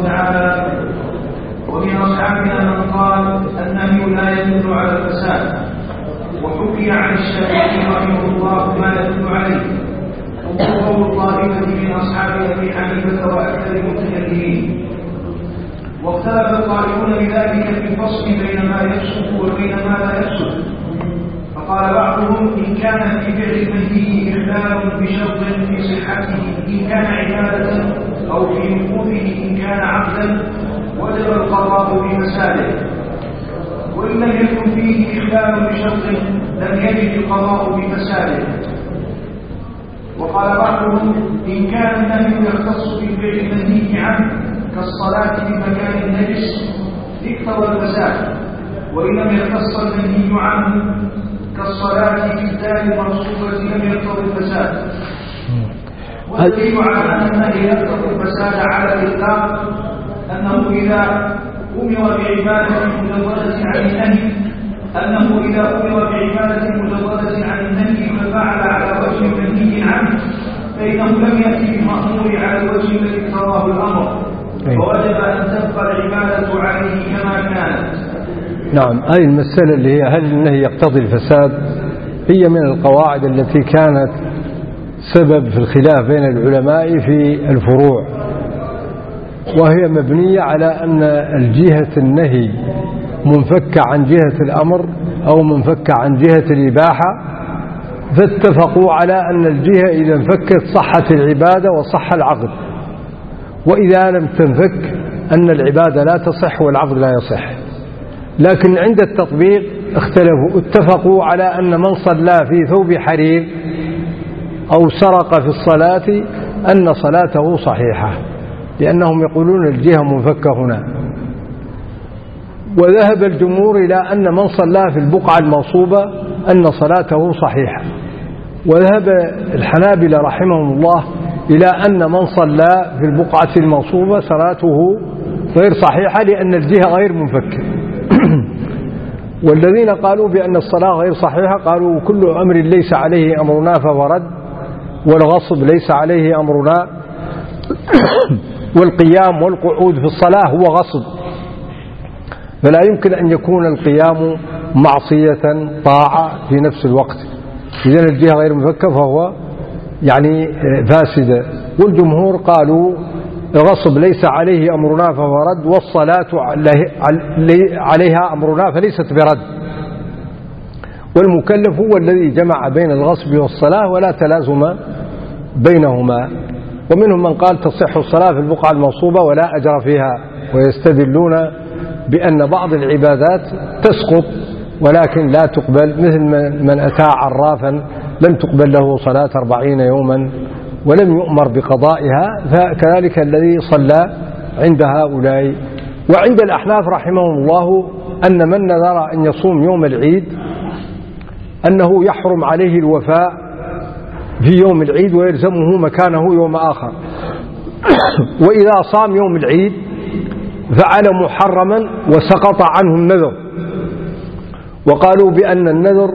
الله تعالى: ومن أصحابنا من قال النهي لا يدل على الفساد. وحكي عن الشافعي رحمه الله ما يدل عليه، وقول طائفة من أصحاب أبي حنيفة وأكثر المتكلمين. واختلف القائلون بذلك في الفصل بين ما يفسد وبين ما لا يفسد. فقال بعضهم: إن كان في فعل المنهي إخلال بشرط في صحته إن كان عبادة، أو في نفوذه إن كان عقدا، وجب القضاء بفساده. وإن لم يكن فيه إخلال بشرط لم يجب القضاء بفساده. وقال بعضهم: إن كان النهي يختص بالفعل المنهي عنه كالصلاة في مكان النجس اقتضى الفساد، وإن لم يختص المنهي عنه كالصلاة في الدار المرصوفة لم يقتضي الفساد. والدليل على أن النهي يقتضي الفساد على الإطلاق أنه إذا أمر بعبادة مجردة عن النهي ففعل على وجه المنهي عنه فإنه لم يأتي بالمأمور على الوجه الذي اقتضاه الأمر، ووجب أن تبقى العبادة عليه كما كانت. نعم، هذه المسألة اللي هي هل النهي يقتضي الفساد هي من القواعد التي كانت سبب في الخلاف بين العلماء في الفروع، وهي مبنية على أن الجهة النهي منفكة عن جهة الأمر أو منفكة عن جهة الإباحة، فاتفقوا على أن الجهة إذا انفكت صحت العبادة وصح العقد، وإذا لم تنفك أن العبادة لا تصح والعقد لا يصح. لكن عند التطبيق اختلفوا، اتفقوا على أن من صلى في ثوب حرير أو سرق في الصلاة أن صلاته صحيحة، لأنهم يقولون الجهة منفكة هنا. وذهب الجمهور إلى أن من صلى في البقعة الموصوبة أن صلاته صحيحة. وذهب الحنابلة رحمهم الله إلى أن من صلى في البقعة الموصوبة صلاته غير صحيحة لأن الجهة غير منفكة. والذين قالوا بأن الصلاة غير صحيحة قالوا: كل أمر ليس عليه أمرنا فهو رد، والغصب ليس عليه أمرنا، والقيام والقعود في الصلاة هو غصب، فلا يمكن أن يكون القيام معصية طاعة في نفس الوقت. إذن الجهة غير منفكة فهو يعني فاسدة. والجمهور قالوا: الغصب ليس عليه أمرنا فهو رد، والصلاة عليها أمرنا فليست برد. والمكلف هو الذي جمع بين الغصب والصلاة ولا تلازم بينهما. ومنهم من قال تصح الصلاة في البقعة الموصوبة ولا أجر فيها، ويستدلون بأن بعض العبادات تسقط ولكن لا تقبل، مثل من أتى عرافا لم تقبل له صلاة 40 يوما ولم يؤمر بقضائها، فكذلك الذي صلى عند هؤلاء. وعند الأحناف رحمهم الله أن من نذر أن يصوم يوم العيد أنه يحرم عليه الوفاء في يوم العيد ويلزمه مكانه يوم آخر. وإذا صام يوم العيد فعل محرما وسقط عنه النذر. وقالوا بأن النذر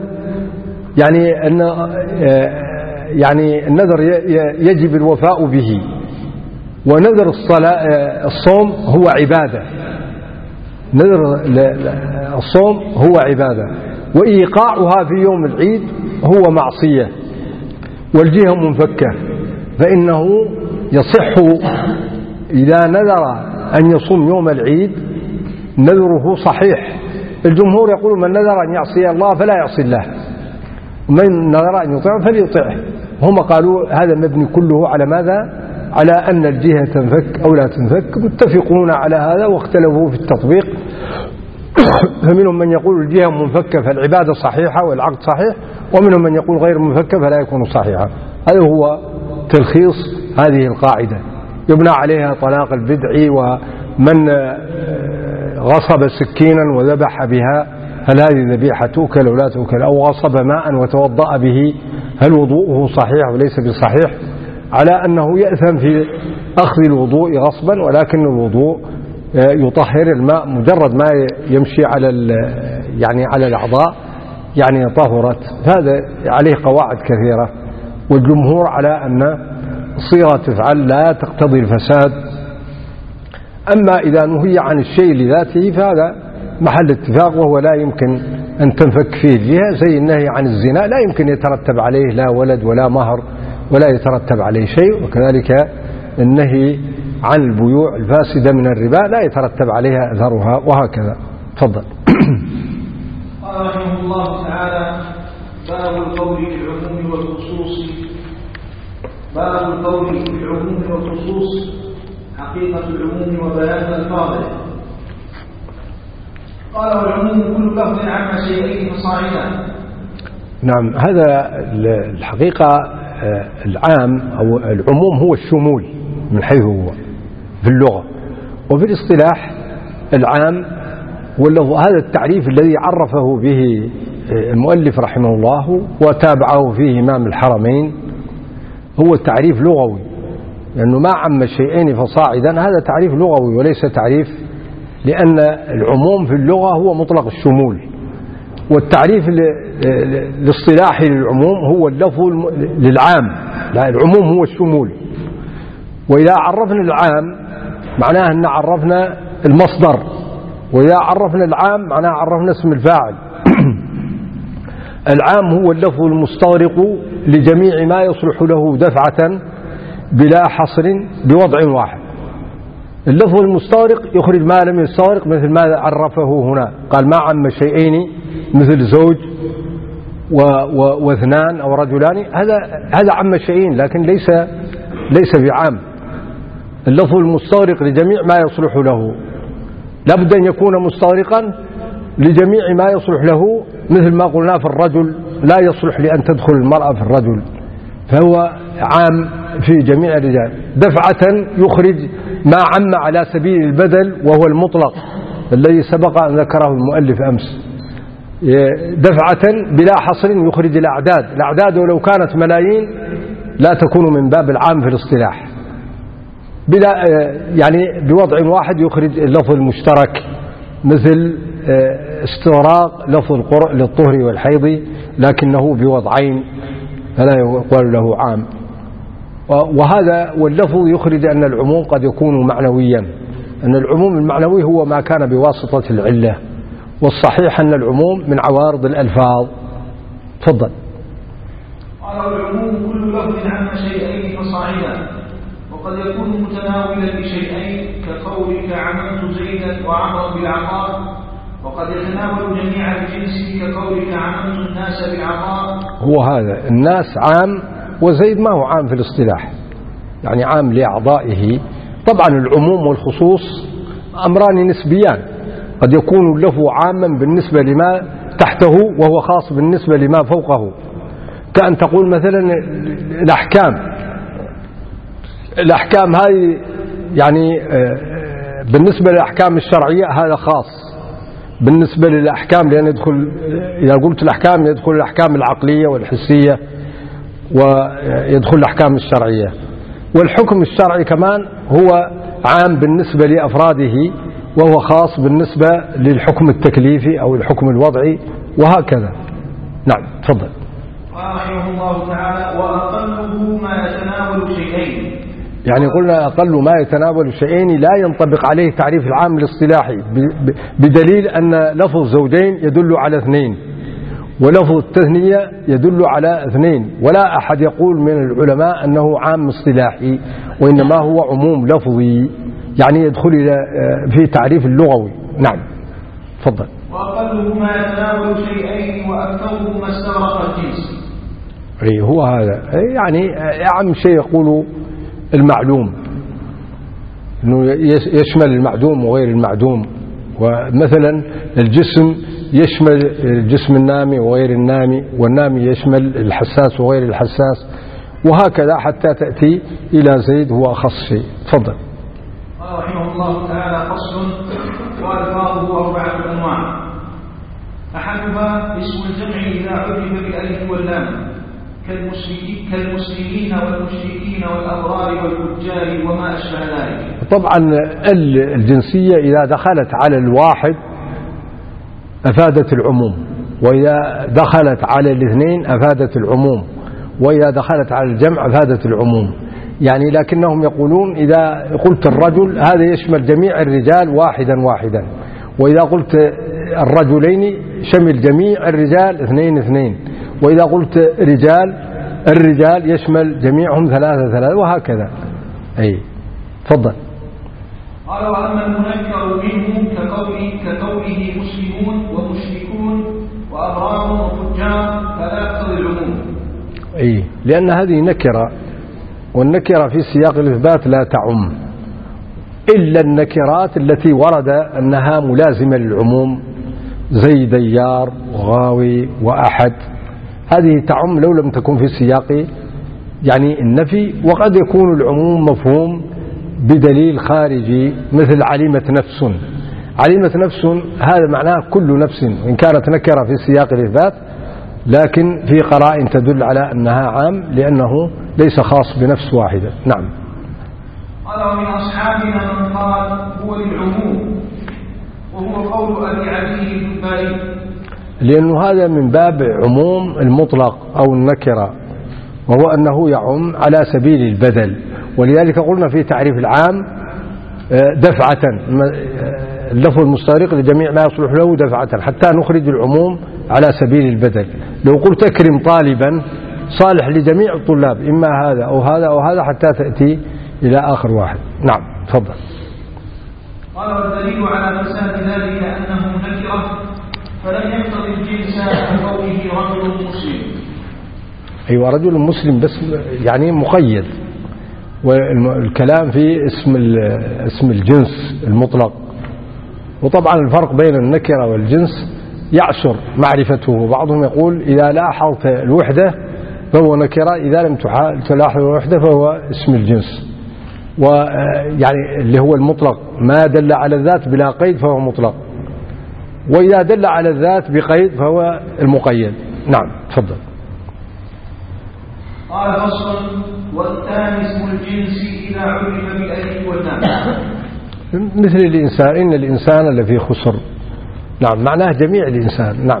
يعني النذر يجب الوفاء به، ونذر الصوم هو عبادة. نذر الصوم هو عبادة، وإيقاعها في يوم العيد هو معصية، والجهة منفكة، فإنه يصح إذا نذر أن يصوم يوم العيد نذره صحيح. الجمهور يقول: من نذر أن يعصي الله فلا يعصي الله، ومن نذر أن يطيعه فليطيعه. هم قالوا هذا مبني كله على ماذا؟ على أن الجهة تنفك أو لا تنفك. متفقون على هذا واختلفوا في التطبيق. فمنهم من يقول الجهة منفكة فالعبادة صحيحة والعقد صحيح، ومنهم من يقول غير منفكة فلا يكون صحيحا. هذا هو تلخيص هذه القاعدة، يبنى عليها طلاق البدع. ومن غصب سكينا وذبح بها هل هذه ذبيحة تؤكل أو لا تؤكل؟ أو غصب ماء وتوضأ به هل وضوءه صحيح وليس بصحيح؟ على أنه يأثم في أخذ الوضوء غصبا، ولكن الوضوء يطهر الماء مجرد ما يمشي على الأعضاء يعني طهرت. هذا عليه قواعد كثيرة. والجمهور على أن صيغة تفعل لا تقتضي الفساد أما إذا نهي عن الشيء لذاته فهذا محل اتفاق، وهو لا يمكن أن تنفك فيه الجهة، زي النهي عن الزنا لا يمكن يترتب عليه لا ولد ولا مهر ولا يترتب عليه شيء، وكذلك النهي عن البيوع الفاسدة من الربا لا يترتب عليها أثرها، وهكذا. تفضل. قال رحمه الله تعالى: باب القول بالعموم والخصوص. باب القول بالعموم والخصوص، حقيقة العموم وبيان ألفاظه. قال: والعموم كل لفظ عم شيئين فصاعدا. نعم، هذا الحقيقة العام أو العموم هو الشمول من حيث هو في اللغة، وفي الاصطلاح العام واللفظ. هذا التعريف الذي عرفه به المؤلف رحمه الله وتابعه فيه إمام الحرمين هو تعريف لغوي، لأنه ما عم الشيئين فصاعدا هذا تعريف لغوي وليس تعريف، لأن العموم في اللغة هو مطلق الشمول، والتعريف الاصطلاحي للعموم هو اللفظ للعام. لا، العموم هو الشمول. وإذا عرفنا العام معناه أن عرفنا المصدر، وإذا عرفنا العام معناه عرفنا اسم الفاعل. العام هو اللفظ المستغرق لجميع ما يصلح له دفعة بلا حصر بوضع واحد. اللفظ المستغرق يخرج ما لم يستغرق، مثل ما عرفه هنا، قال ما عم شيئين مثل زوج واثنان أو رجلان، هذا عم شيئين لكن ليس بعام. اللفظ المستغرق لجميع ما يصلح له لابد أن يكون مستغرقا لجميع ما يصلح له، مثل ما قلنا في الرجل لا يصلح لأن تدخل المرأة في الرجل، فهو عام في جميع الرجال. دفعة يخرج ما عم على سبيل البدل وهو المطلق الذي سبق أن ذكره المؤلف أمس. دفعة بلا حصر يخرج الأعداد ولو كانت ملايين لا تكون من باب العام في الاصطلاح، بلا يعني بوضع واحد يخرج اللفظ المشترك، مثل استغراق لفظ القرء للطهر والحيض لكنه بوضعين فلا يقال له عام. وهذا واللفظ يخرج أن العموم قد يكون معنويا، أن العموم المعنوي هو ما كان بواسطة العلة، والصحيح أن العموم من عوارض الألفاظ. تفضل. قال: العموم كل لفظ عم شيئين فصاعدا، وقد يكون متناولا لشيئين كقولك عممت زيدا وعمرا بالعطاء، وقد يتناول جميع الجنس كقولك عممت الناس بالعطاء. هو هذا الناس عام، وزيد ما هو عام في الاصطلاح، يعني عام لأعضائه. طبعا العموم والخصوص أمران نسبيان، قد يكون اللفظ عاما بالنسبة لما تحته وهو خاص بالنسبة لما فوقه، كأن تقول مثلا الأحكام هذه يعني بالنسبة للأحكام الشرعية هذا خاص، بالنسبة للأحكام لأن يدخل، إذا قلت الأحكام يدخل الأحكام العقلية والحسية ويدخل الأحكام الشرعية. والحكم الشرعي كمان هو عام بالنسبة لأفراده وهو خاص بالنسبة للحكم التكليفي أو الحكم الوضعي، وهكذا. نعم، تفضل. قال رحمه الله تعالى: وأقله ما يتناول شيئين. يعني قلنا أقل ما يتناول شيئين لا ينطبق عليه تعريف العام الاصطلاحي، بدليل أن لفظ زوجين يدل على اثنين، ولفظ التثنية يدل على اثنين، ولا أحد يقول من العلماء أنه عام اصطلاحي، وإنما هو عموم لفظي، يعني يدخل في تعريف اللغوي. نعم، تفضل. وأقله ما يتناول شيئين وأكثره ما استغرق الجنس. هو هذا، يعني أعم شيء يقول المعلوم، إنه يشمل المعدوم وغير المعدوم. ومثلا الجسم يشمل الجسم النامي وغير النامي، والنامي يشمل الحساس وغير الحساس، وهكذا حتى تأتي إلى زيد هو أخص شيء. تفضل. قال رحمه الله تعالى: فصل. وألفاظه 4 أنواع، أحدها اسم الجمع إذا عرف بالألف واللام، كالمسلمين والمشركين والأبرار والفجار وما أشبه ذلك. طبعا الجنسية إذا دخلت على الواحد أفادت العموم، وإذا دخلت على الاثنين أفادت العموم، وإذا دخلت على الجمع أفادت العموم. يعني لكنهم يقولون إذا قلت الرجل هذا يشمل جميع الرجال واحدا واحدا، وإذا قلت الرجلين شمل جميع الرجال اثنين اثنين، وإذا قلت الرجال يشمل جميعهم ثلاثة ثلاثة، وهكذا. أي تفضل. قال وأما المنكر منه كقوله مسلمون ومشركون وأبرار وفجار فلا يقتضي العموم. أي لأن هذه نكرة، والنكرة في سياق الإثبات لا تعم إلا النكرات التي ورد أنها ملازمة للعموم زي ديار وغاوي وأحد، هذه تعم لو لم تكن في سياق يعني النفي. وقد يكون العموم مفهوم بدليل خارجي مثل علمت نفس. علمت نفس هذا معناه كل نفس، إن كانت نكرة في سياق الإثبات لكن في قرائن تدل على أنها عام لأنه ليس خاص بنفس واحدة. نعم. قال ومن أصحابنا من قال هو للعموم، وهو قول أبي علي الجباري، لأنه هذا من باب عموم المطلق أو النكرة، وهو أنه يعم على سبيل البدل. ولذلك قلنا في تعريف العام دفعة، اللفظ المستغرق لجميع ما يصلح له دفعة، حتى نخرج العموم على سبيل البدل. لو قلت أكرم طالبا صالح لجميع الطلاب، إما هذا أو هذا أو هذا، حتى تأتي إلى آخر واحد. نعم تفضل. قال والدليل على فساد ذلك أنه نكرة فلم يقتضي الجنس كقوله رجل مسلم. أيوة رجل مسلم بس يعني مقيد، والكلام في اسم الجنس المطلق. وطبعا الفرق بين النكرة والجنس يعسر معرفته. بعضهم يقول إذا لاحظت الوحدة فهو نكرة، إذا لم تلاحظ الوحدة فهو اسم الجنس. ويعني اللي هو المطلق ما دل على الذات بلا قيد فهو مطلق، وإذا دل على الذات بقيد فهو المقيد. نعم تفضل. قال فصل والثاني اسم الجنس إذا عرف بالألف واللام. مثل الإنسان، إن الإنسان لفي خسر. نعم معناه جميع الإنسان. نعم.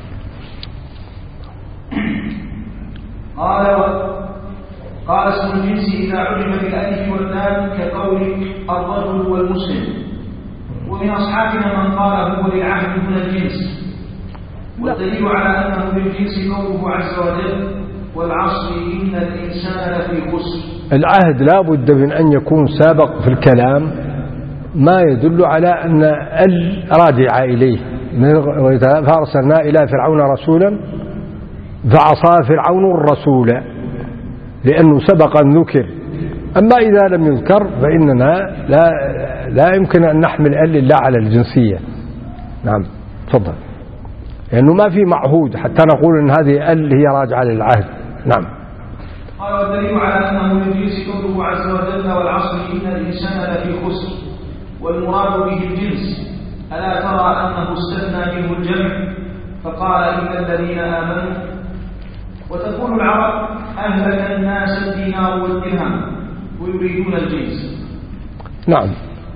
قال اسم الجنس إذا عرف بالألف واللام كقول الرجل والمسلم. ومن أصحابنا من قال هو للعهد من الجنس، والدليل على أنه بالجنس قوله عز وجل والعصر إن الإنسان لفي خسر. العهد لا بد من أن يكون سابق في الكلام ما يدل على أن راجع إليه. فأرسلنا إلى فرعون رسولا فعصى فرعون الرسول، لأنه سبق أن ذكر. أما إذا لم يذكر فإننا لا يمكن أن نحمل إلا على الجنسية. نعم تفضل. لأنه ما في معهود حتى نقول أن هذه هي راجعة للعهد. نعم. قال والدليل على أنه بالجنس قوله عز وجل والعصر إن الإنسان لفي خسر، والمراد به الجنس. ألا ترى أنه استثنى منه الجمع فقال إلا الذين آمنوا. وتقول العرب أهلك الناس الدينار والدرهم ويريدون الجنس. نعم.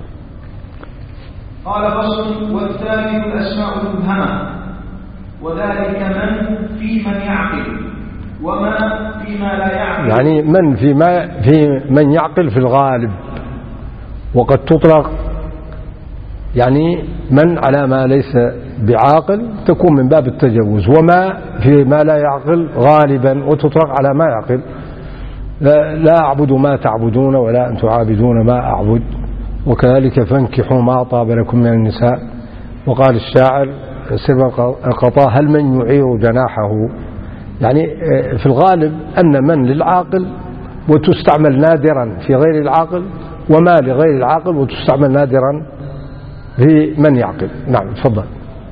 قال فصل والثاني الأسماء المبهمة، وذلك من في من يعقل وما فيما لا يعقل. يعني من في من يعقل في الغالب، وقد تطلق يعني من على ما ليس بعاقل تكون من باب التجوز، وما في ما لا يعقل غالبا وتطلق على ما يعقل. لا أعبد ما تعبدون ولا أنتم عابدون ما أعبد، وكذلك فانكحوا ما طاب لكم من النساء. وقال الشاعر سر القطاء هل من يعير جناحه. يعني في الغالب أن من للعاقل وتستعمل نادرا في غير العاقل، وما لغير العاقل وتستعمل نادرا في من يعقل. نعم تفضل.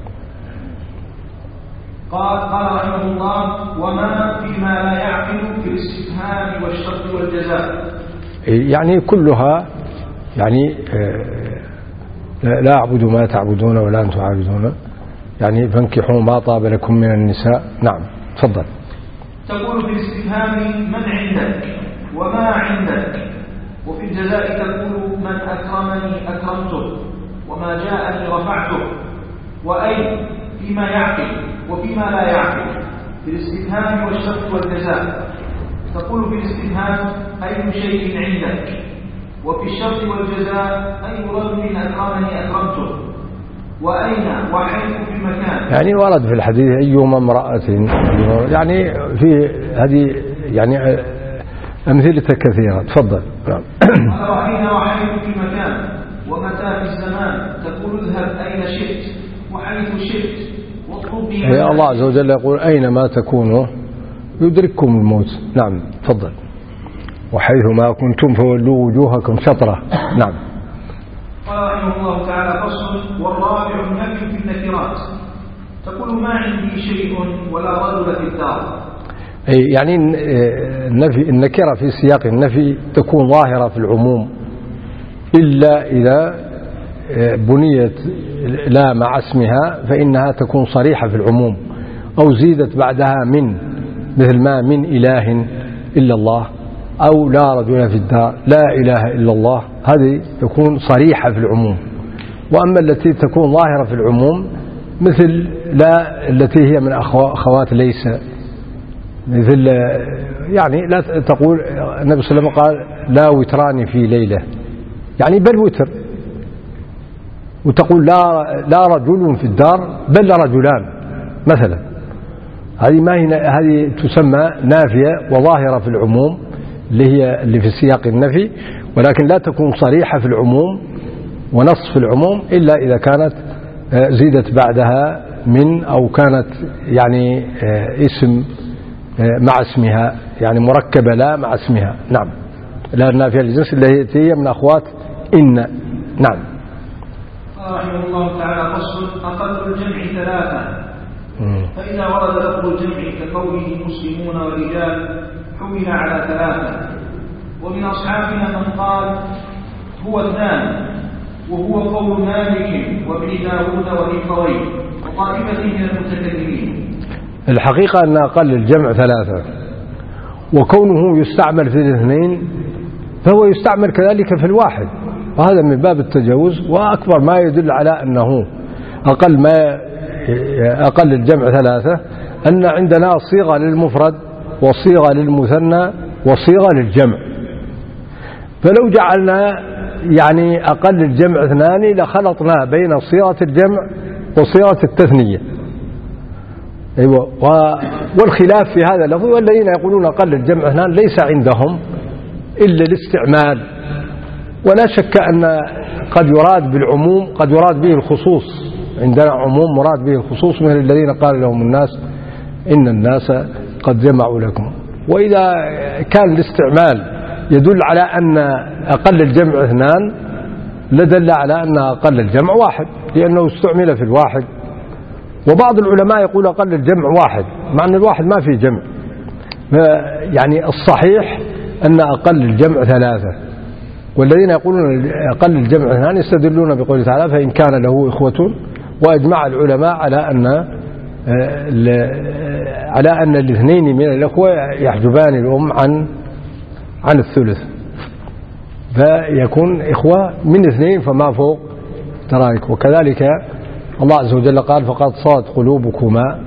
قال رحمه الله وما فيما لا يعقل في الاستفهام والشرط والجزاء. يعني كلها يعني لا أعبد ما تعبدون ولا أنتم عابدون، يعني فانكحوا ما طاب لكم من النساء. نعم تفضل. تقول في الاستفهام من عندك وما عندك، وفي الجزاء تقول من أكرمني أكرمته وما جاءني رفعته. وأي فيما يعقل وفيما لا يعقل في الاستفهام والشرط والجزاء. تقول في الاستفهام أي شيء عندك، وفي الشرط والجزاء أي رجل أكرمني أكرمته، وأين وحيث في المكان. يعني ورد في الحديث أيما امرأة، يعني في هذه يعني أمثلة كثيرة. تفضل. وأين وحيث في المكان ومتى في الزمان، تقول اذهب أين شئت وحيث شئت واطلب بي. الله عز وجل يقول أينما تكونوا يدرككم الموت. نعم تفضل. وحيثما كنتم فولوا وجوهكم شطرة. نعم. قال رحمه الله تعالى: فصل. والرابع النفي في النكرات، تقول ما عندي شيء ولا رجل في الدار. يعني النكرة في سياق النفي تكون ظاهرة في العموم إلا إذا بنيت لا مع اسمها فإنها تكون صريحة في العموم، أو زيدت بعدها من، مثل ما من إله إلا الله، أو لا رجل في الدار، لا إله إلا الله، هذه تكون صريحة في العموم. وأما التي تكون ظاهرة في العموم مثل لا التي هي من أخوات ليس، مثل يعني لا تقول النبي صلى الله عليه وسلم قال لا وتران في ليلة، يعني بل وتر، وتقول لا رجل في الدار بل رجلان مثلا. هذه ما هي، هذه تسمى نافية وظاهرة في العموم اللي في سياق النفي، ولكن لا تكون صريحة في العموم ونص في العموم إلا إذا كانت زيدت بعدها من، أو كانت يعني اسم مع اسمها، يعني مركبة لا مع اسمها. نعم. لا النافية للجنس اللي هي من أخوات إن. نعم. قال رحمه الله تعالى: فصل. أقل الجمع ثلاثة، فإذا ورد لفظ الجمع كقوله مسلمون ورجال حمل على ثلاثة. ومن أصحابنا من قال هو اثنان، وهو قول مالك وابن داود وابن طويل وطائفة من المتكلمين. الحقيقة أن أقل الجمع ثلاثة، وكونه يستعمل في الاثنين فهو يستعمل كذلك في الواحد، وهذا من باب التجاوز. وأكبر ما يدل على أنه أقل الجمع ثلاثة أن عندنا صيغة للمفرد وصيغة للمثنى وصيغة للجمع. فلو جعلنا يعني أقل الجمع اثنان لخلطنا بين صيغة الجمع وصيغة التثنية. أيوة. والخلاف في هذا اللفظ، والذين يقولون أقل الجمع اثنان ليس عندهم إلا الاستعمال. ولا شك أن قد يراد بالعموم قد يراد به الخصوص، عندنا عموم مراد به الخصوص، مثل الذين قال لهم الناس إن الناس قد جمعوا لكم. وإذا كان الاستعمال يدل على أن أقل الجمع اثنان لدل على أن أقل الجمع واحد، لأنه استعمل في الواحد. وبعض العلماء يقول أقل الجمع واحد، مع أن الواحد ما فيه جمع. يعني الصحيح أن أقل الجمع ثلاثة، والذين يقولون أقل الجمع اثنان يستدلون بقوله تعالى فإن كان له إخوة. وأجمع العلماء على أن الاثنين من الأخوة يحجبان الأم عن الثلث، فيكون إخوة من اثنين فما فوق ترائك. وكذلك الله عز وجل قال فقد صاد قلوبكما،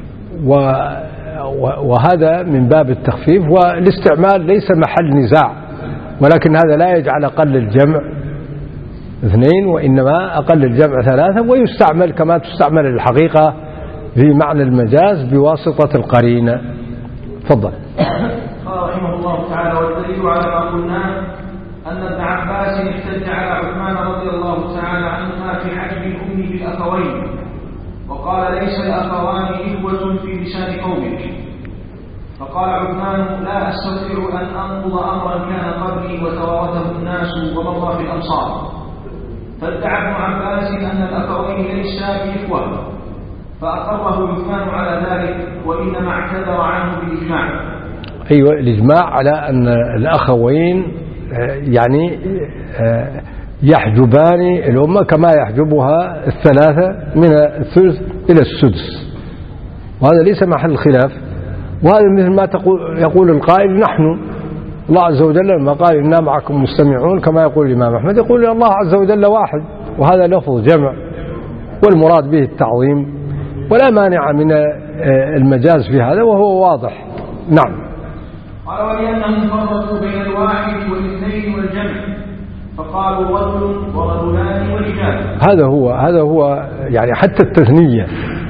وهذا من باب التخفيف. والاستعمال ليس محل نزاع، ولكن هذا لا يجعل أقل الجمع اثنين، وإنما أقل الجمع ثلاثة، ويستعمل كما تستعمل الحقيقة في معنى المجاز بواسطة القرينة. تفضل. قال رحمه الله تعالى: والدليل على ما قلناه أن ابن عباس احتج على عثمان رضي الله تعالى عنهما في حجب الأم بالأخوين، وقال ليس الأخوان إخوة في لسان قومك. فقال عثمان: لا أستطيع أن أنقض أمرا كان قبلي وتوارثه الناس ومضى في الأمصار. فادعى ابن عباس أن الأخوين ليسا بإخوة، فأقره عثمان على ذلك، وإنما اعتذر عنه بالإجماع. أيوة، الإجماع على أن الأخوين يعني يحجبان الأمة كما يحجبها الثلاثة من الثلث إلى السدس، وهذا ليس محل خلاف. وهذا مثل ما يقول القائل نحن، الله عز وجل لما قال إنا معكم مستمعون كما يقول الإمام أحمد، يقول الله عز وجل واحد، وهذا لفظ جمع والمراد به التعظيم، ولا مانع من المجاز في هذا وهو واضح. نعم. قال ولأنهم فرقوا بين الواحد والاثنين والجمع فقالوا رجل ورجلان ورجال. هذا هو يعني حتى التثنية،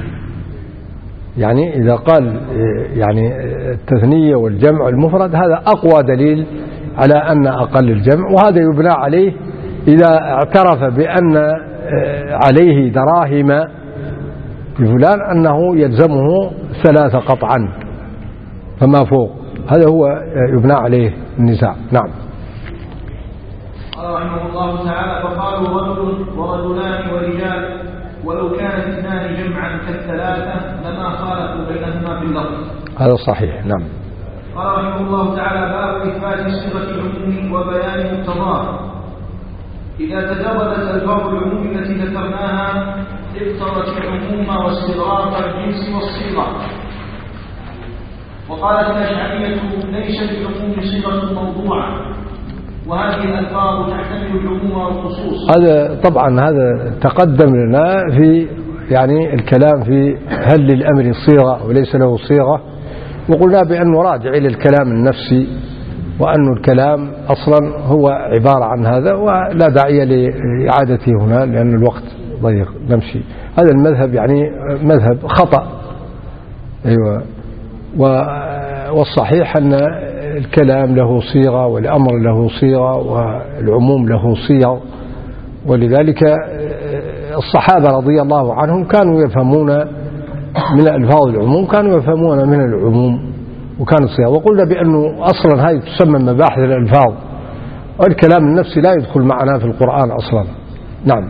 يعني إذا قال يعني التثنية والجمع المفرد هذا أقوى دليل على أن أقل الجمع، وهذا يبنى عليه إذا اعترف بأن عليه دراهم لفلان أنه يلزمه 3 قطعا فما فوق، هذا هو يبنى عليه النزاع. نعم. قال رحمه الله تعالى فقالوا رجل ورجلان ورجال ولو كان 2 جمعا كالثلاثة لما خالفوا بينهما في اللفظ. هذا صحيح. نعم. قال رحمه الله تعالى باب إثبات صيغة العموم وبيان مقتضاه. إذا تجردت ألفاظ العموم التي ذكرناها اقتضت العموم واستغراق الجنس والصيغة. وقالت الأشعرية ليس للعموم صيغة موضوعة وهذه الألفاظ تحتمل العموم والخصوص. هذا طبعا هذا تقدم لنا في يعني الكلام في هل للأمر صيغة وليس له صيغة، وقلنا بأنه راجع إلى الكلام النفسي وأن الكلام أصلا هو عبارة عن هذا ولا داعي لإعادته هنا لأن الوقت ضيق نمشي. هذا المذهب يعني مذهب خطأ. أيوة. والصحيح أن الكلام له صيغة والأمر له صيغة والعموم له صيغ، ولذلك الصحابة رضي الله عنهم كانوا يفهمون من ألفاظ العموم كانوا يفهمون من العموم وكانت صيغة. وقلنا بأنه أصلا هذه تسمى مباحث الألفاظ والكلام النفسي لا يدخل معنا في القرآن أصلا. نعم.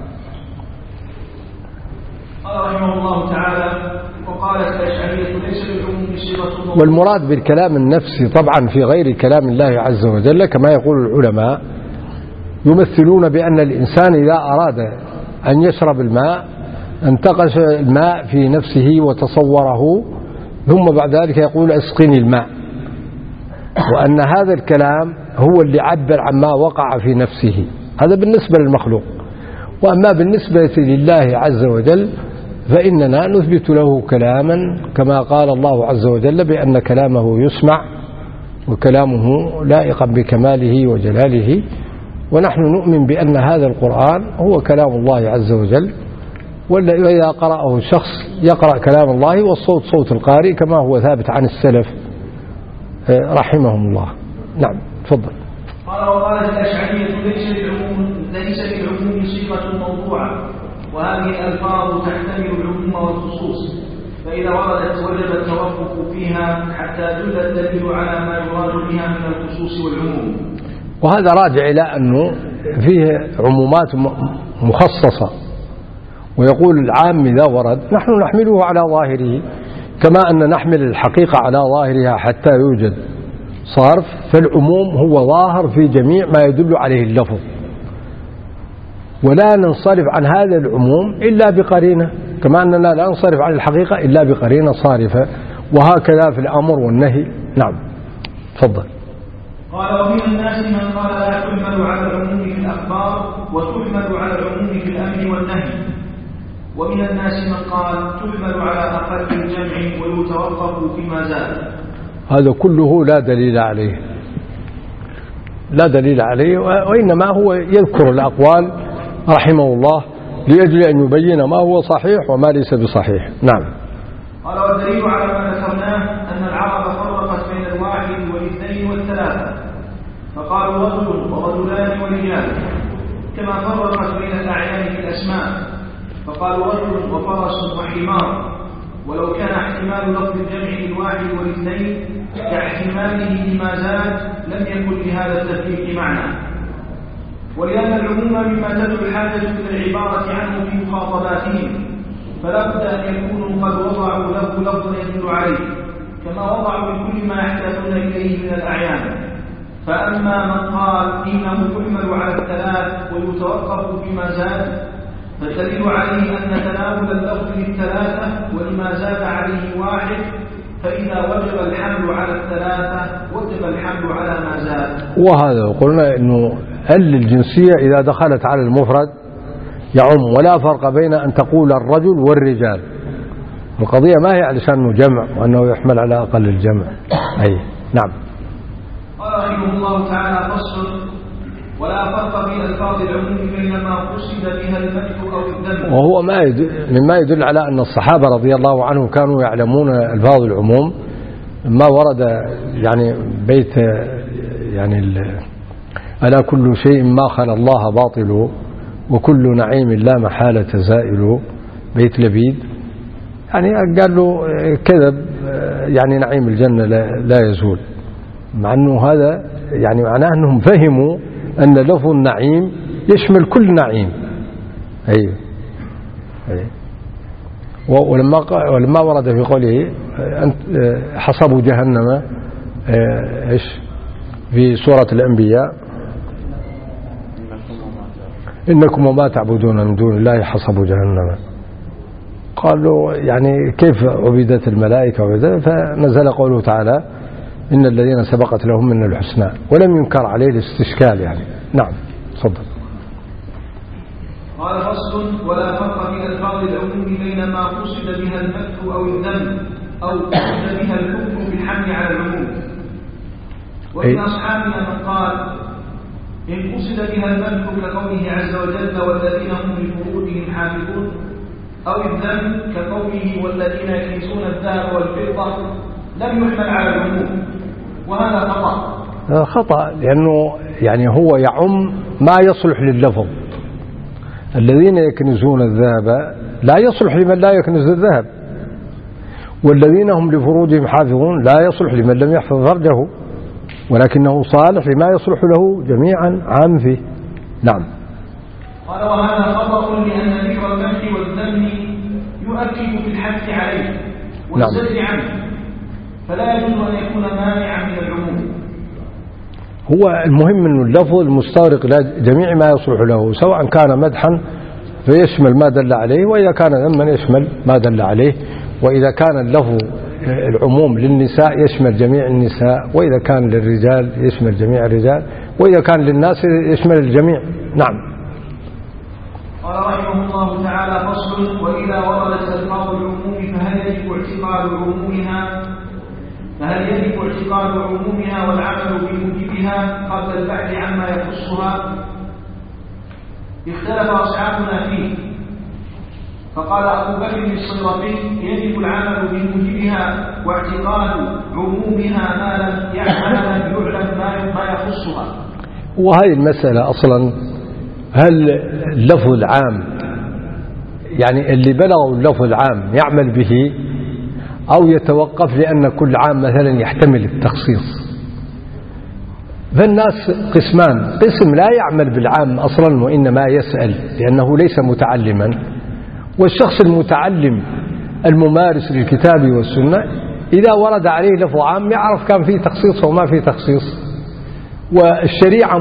قال رحمه الله تعالى وقالت الأشعرية ليس للعموم صيغة. والمراد بالكلام النفسي طبعا في غير كلام الله عز وجل كما يقول العلماء يمثلون بأن الإنسان إذا أراد أن يشرب الماء انتقش الماء في نفسه وتصوره ثم بعد ذلك يقول اسقني الماء، وأن هذا الكلام هو اللي عبر عما وقع في نفسه. هذا بالنسبة للمخلوق. وأما بالنسبة لله عز وجل فإننا نثبت له كلاما كما قال الله عز وجل بأن كلامه يسمع وكلامه لائقا بكماله وجلاله، ونحن نؤمن بأن هذا القرآن هو كلام الله عز وجل، وإذا قرأه شخص يقرأ كلام الله والصوت صوت القارئ كما هو ثابت عن السلف رحمهم الله. نعم تفضل. قال وقالت الأشعرية ليس للعموم صيغة موضوعة وهذه الألفاظ تحتمل العموم والخصوص، فإذا وردت وجب التوقف فيها حتى دل الدليل على ما يراد بها من الخصوص والعموم. وهذا راجع إلى أنه فيه عمومات مخصصة، ويقول العام إذا ورد نحن نحمله على ظاهره كما أن نحمل الحقيقة على ظاهرها حتى يوجد صرف، فالعموم هو ظاهر في جميع ما يدل عليه اللفظ، ولا ننصرف عن هذا العموم إلا بقرينة كما أننا لا ننصرف عن الحقيقة إلا بقرينة صارفة، وهكذا في الأمر والنهي. نعم تفضل. قال ومن الناس من قال لا تحمل على العموم في الأخبار وتحمل على العموم في الأمر والنهي، ومن الناس من قال تحمل على أقل الجمع ويتوقف فيما زاد. هذا كله لا دليل عليه، لا دليل عليه، وإنما هو يذكر الأقوال رحمه الله لأجل أن يبين ما هو صحيح وما ليس بصحيح. نعم. قال والدليل على ما ذكرناه أن العرب فرقت بين الواحد والاثنين والثلاثة فقالوا رجل ورجلان ورجال، كما فرقت بين الأعيان في الأسماء فقالوا رجل وفرس وحمار، ولو كان احتمال لفظ الجمع للواحد والاثنين كاحتماله لما زاد لم يكن لهذا التفريق معنى. ولأن العموم مما تدعو الحاجة إلى العبارة عنه في مخاطباتهم فلا بد أن يكونوا قد وضعوا له لفظا يدل عليه كما وضعوا لكل ما يحتاجون إليه من الأعيان. فأما من قال إنه يحمل على الثلاث ويتوقف فيما زاد فالدليل عليه أن تناول اللفظ للثلاثة ولما زاد عليه واحد، فإذا وجب الحمل على الثلاثة وجب الحمل على ما زاد. وهذا قلنا أنه الجنسية إذا دخلت على المفرد يعم، ولا فرق بين أن تقول الرجل والرجال. القضية ما هي علشان أنه جمع وأنه يحمل على أقل الجمع. أي نعم. قال رحمه الله تعالى: فصل: ولا فرق في ألفاظ العموم بينما قصد بها المدح أو الذم. وهو مما يدل على أن الصحابة رضي الله عنهم كانوا يعلمون ألفاظ العموم. ما ورد يعني بيت يعني ألا كل شيء ما خلا الله باطل وكل نعيم لا محالة زائل، بيت لبيد، يعني قال له كذب، يعني نعيم الجنة لا يزول، مع أنه هذا يعني معناه أنهم فهموا أن لفظ النعيم يشمل كل نعيم. أيوه. ولما ورد في قوله حصبوا جهنم إيش في سورة الأنبياء: إنكم وما تعبدون من دون الله حصبوا جهنم. قالوا يعني كيف عبدت الملائكة فنزل قوله تعالى: إن الذين سبقت لهم من الحسنى، ولم ينكر عليه الاستشكال يعني. نعم تفضل. قال: فصل: ولا فرق في ألفاظ العموم بينما قصد بها المدح أو الذم أو قصد بها الحكم بالحمل على العموم. ومن أصحابنا من قال: إن قصد بها المدح كقوله عز وجل: والذين هم لفروجهم حافظون، أو الذم كقوله: والذين يكنزون الذهب والفضة، لم يحمل على العموم، وهذا خطأ. لأنه يعني هو يعم ما يصلح لللفظ. الذين يكنزون الذهب لا يصلح لمن لا يكنز الذهب، والذين هم لفروجهم حافظون لا يصلح لمن لم يحفظ فرجه، ولكنه صالح لما يصلح له جميعا عام فيه. نعم. قال: وهذا خطأ لأن ذكر المدح والذم يؤكد في الحث عليه والزجر عنه، فلا يجوز أن يكون مانعا من العموم. هو المهم أن اللفظ المستغرق لجميع ما يصلح له، سواء كان مدحا فيشمل ما دل عليه، وإذا كان ذما يشمل ما دل عليه، وإذا كان اللفظ العموم للنساء يشمل جميع النساء، وإذا كان للرجال يشمل جميع الرجال، وإذا كان للناس يشمل الجميع. نعم. قال رحمه الله تعالى: فصل: وإذا وردت ألفاظ العموم فهل يجب اعتقاد عمومها والعمل بموجبها قبل البحث عما يخصها؟ اختلف أصحابنا فيه، فقال أبو بكر الصيرفي: يجب العمل بموجبها واعتقاد عمومها ما لم يعلم ما يخصها. وهذه المسألة أصلا، هل اللفظ العام يعني اللي بلغوا اللفظ العام يعمل به، أو يتوقف لأن كل عام مثلا يحتمل التخصيص؟ فالناس قسمان: قسم لا يعمل بالعام أصلا وإنما يسأل لأنه ليس متعلما، والشخص المتعلم الممارس للكتاب والسنة إذا ورد عليه لفظ عام يعرف كان فيه تخصيص وما فيه تخصيص، والشريعة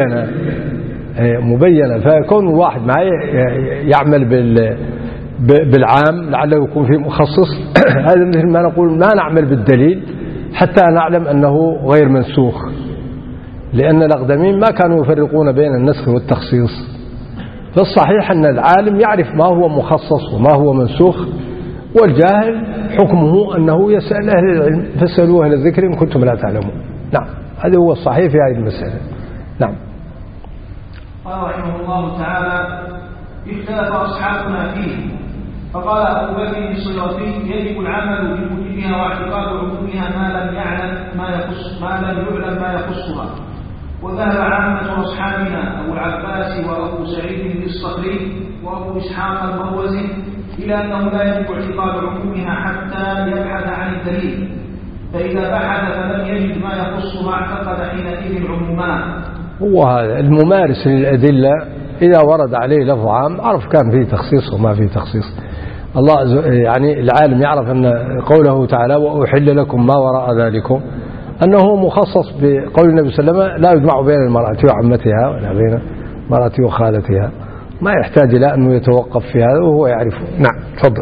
مبينة، فيكون الواحد معه يعمل بالعام لعله يكون فيه مخصص. هذا مثل ما نقول ما نعمل بالدليل حتى نعلم أنه غير منسوخ، لأن الأقدمين ما كانوا يفرقون بين النسخ والتخصيص. فالصحيح أن العالم يعرف ما هو مخصص وما هو منسوخ، والجاهل حكمه أنه يسأل أهل العلم: فاسألوا أهل الذكر إن كنتم لا تعلمون. نعم، هذا هو الصحيح في هذه المسألة. نعم. قال رحمه الله تعالى: اختلف أصحابنا فيه، فقال أبو بكر الصيرفي: يجب العمل بموجبها واعتقاد عمومها ما لم يعلم ما يخصها. وذهب عامة أصحابنا أبو العباس وأبو سعيد الصخري وأبو إسحاق المروزي إلى أنه لا يجب اعتقاد عمومها حتى يبحث عن الدليل، فإذا بحث فلم يجد ما يخصها اعتقد حينئذ عموما. هو هذا الممارس للأدلة إذا ورد عليه لفظ عام عرف كان فيه تخصيص وما فيه تخصيص. الله يعني العالم يعرف أن قوله تعالى: وأحل لكم ما وراء ذلكم، أنه مخصص بقول النبي صلى الله عليه وسلم: لا يجمع بين المرأة وعمتها ولا بين المرأة وخالتها. ما يحتاج إلى أنه يتوقف في هذا وهو يعرفه. نعم تفضل.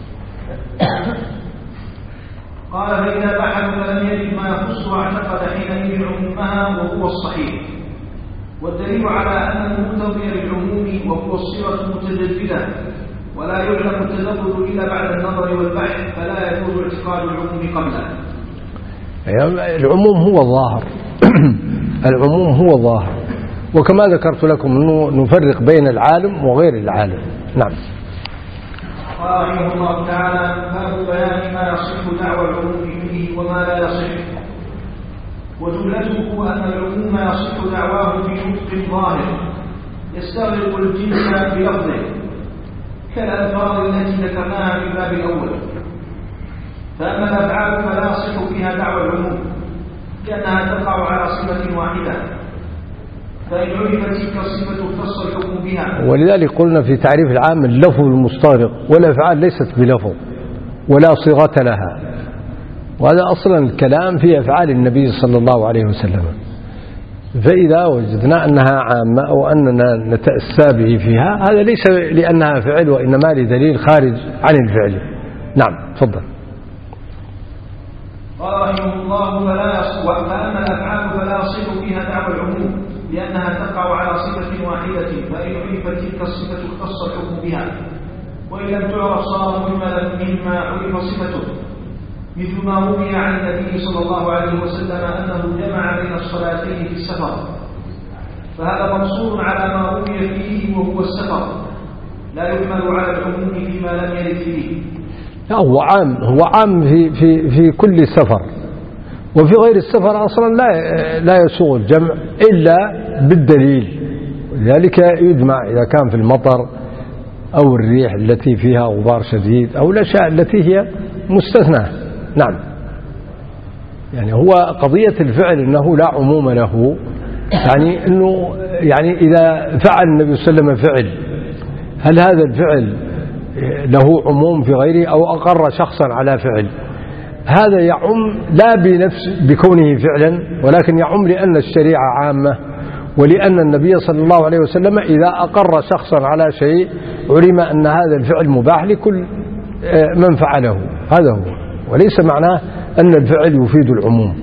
قال: فإذا بحث فلم يجد ما يخصها اعتقد حينئذ عمومها وهو الصحيح. والدليل على أنه مقتضي للعموم وهو الصيغة المتجددة، ولا يعلم التدخل إلا بعد النظر والبحث، فلا يجوز اعتقاد العموم قبله. العموم هو الظاهر، العموم هو ظاهر، وكما ذكرت لكم أنه نفرق بين العالم وغير العالم. نعم. قال رحمه الله تعالى: باب بيان ما يصح دعوى العموم فيه وما لا يصح. وجملته أن العموم يصح دعواه في نطق ظاهر يستغرق الجنس بلفظه كالألفاظ التي ذكرناها في الباب الأول. فأما الأفعال فلا يصح فيها دعوى العموم لأنها تقع على صفة واحدة، فإن عرفت تلك الصفة اختص الحكم بها. ولذلك قلنا في تعريف العام اللفظ المستغرق، والأفعال ليست بلفظ ولا صيغة لها، وهذا أصلا الكلام في أفعال النبي صلى الله عليه وسلم. فإذا وجدنا أنها عامة أو أننا نتأسى به فيها، هذا ليس لأنها فعل وإنما لدليل خارج عن الفعل. نعم تفضل. قال رحمه الله: فأما الأفعال فلا يصح فيها دعوى العموم لأنها تقع على صفة واحدة، فإن عرفت تلك الصفة اختص الحكم بها، وإن لم تعرف صار مما عرف صفته، مثل ما روي عن النبي صلى الله عليه وسلم أنه جمع بين الصلاتين في السفر، فهذا مقصور على ما روي فيه وهو السفر، لا يحمل على العموم فيما لم يرد فيه. هو عام في كل سفر، وفي غير السفر أصلا لا يسوغ الجمع إلا بالدليل، ولذلك يجمع إذا كان في المطر أو الريح التي فيها غبار شديد أو الأشياء التي هي مستثنى. نعم. يعني هو قضية الفعل أنه لا عموم له، يعني أنه يعني إذا فعل النبي صلى الله عليه وسلم فعل، هل هذا الفعل له عموم في غيره أو أقر شخصا على فعل؟ هذا يعم لا بكونه فعلا، ولكن يعم لأن الشريعة عامة، ولأن النبي صلى الله عليه وسلم إذا أقر شخصا على شيء علم أن هذا الفعل مباح لكل من فعله. هذا هو، وليس معناه أن الفعل يفيد العموم.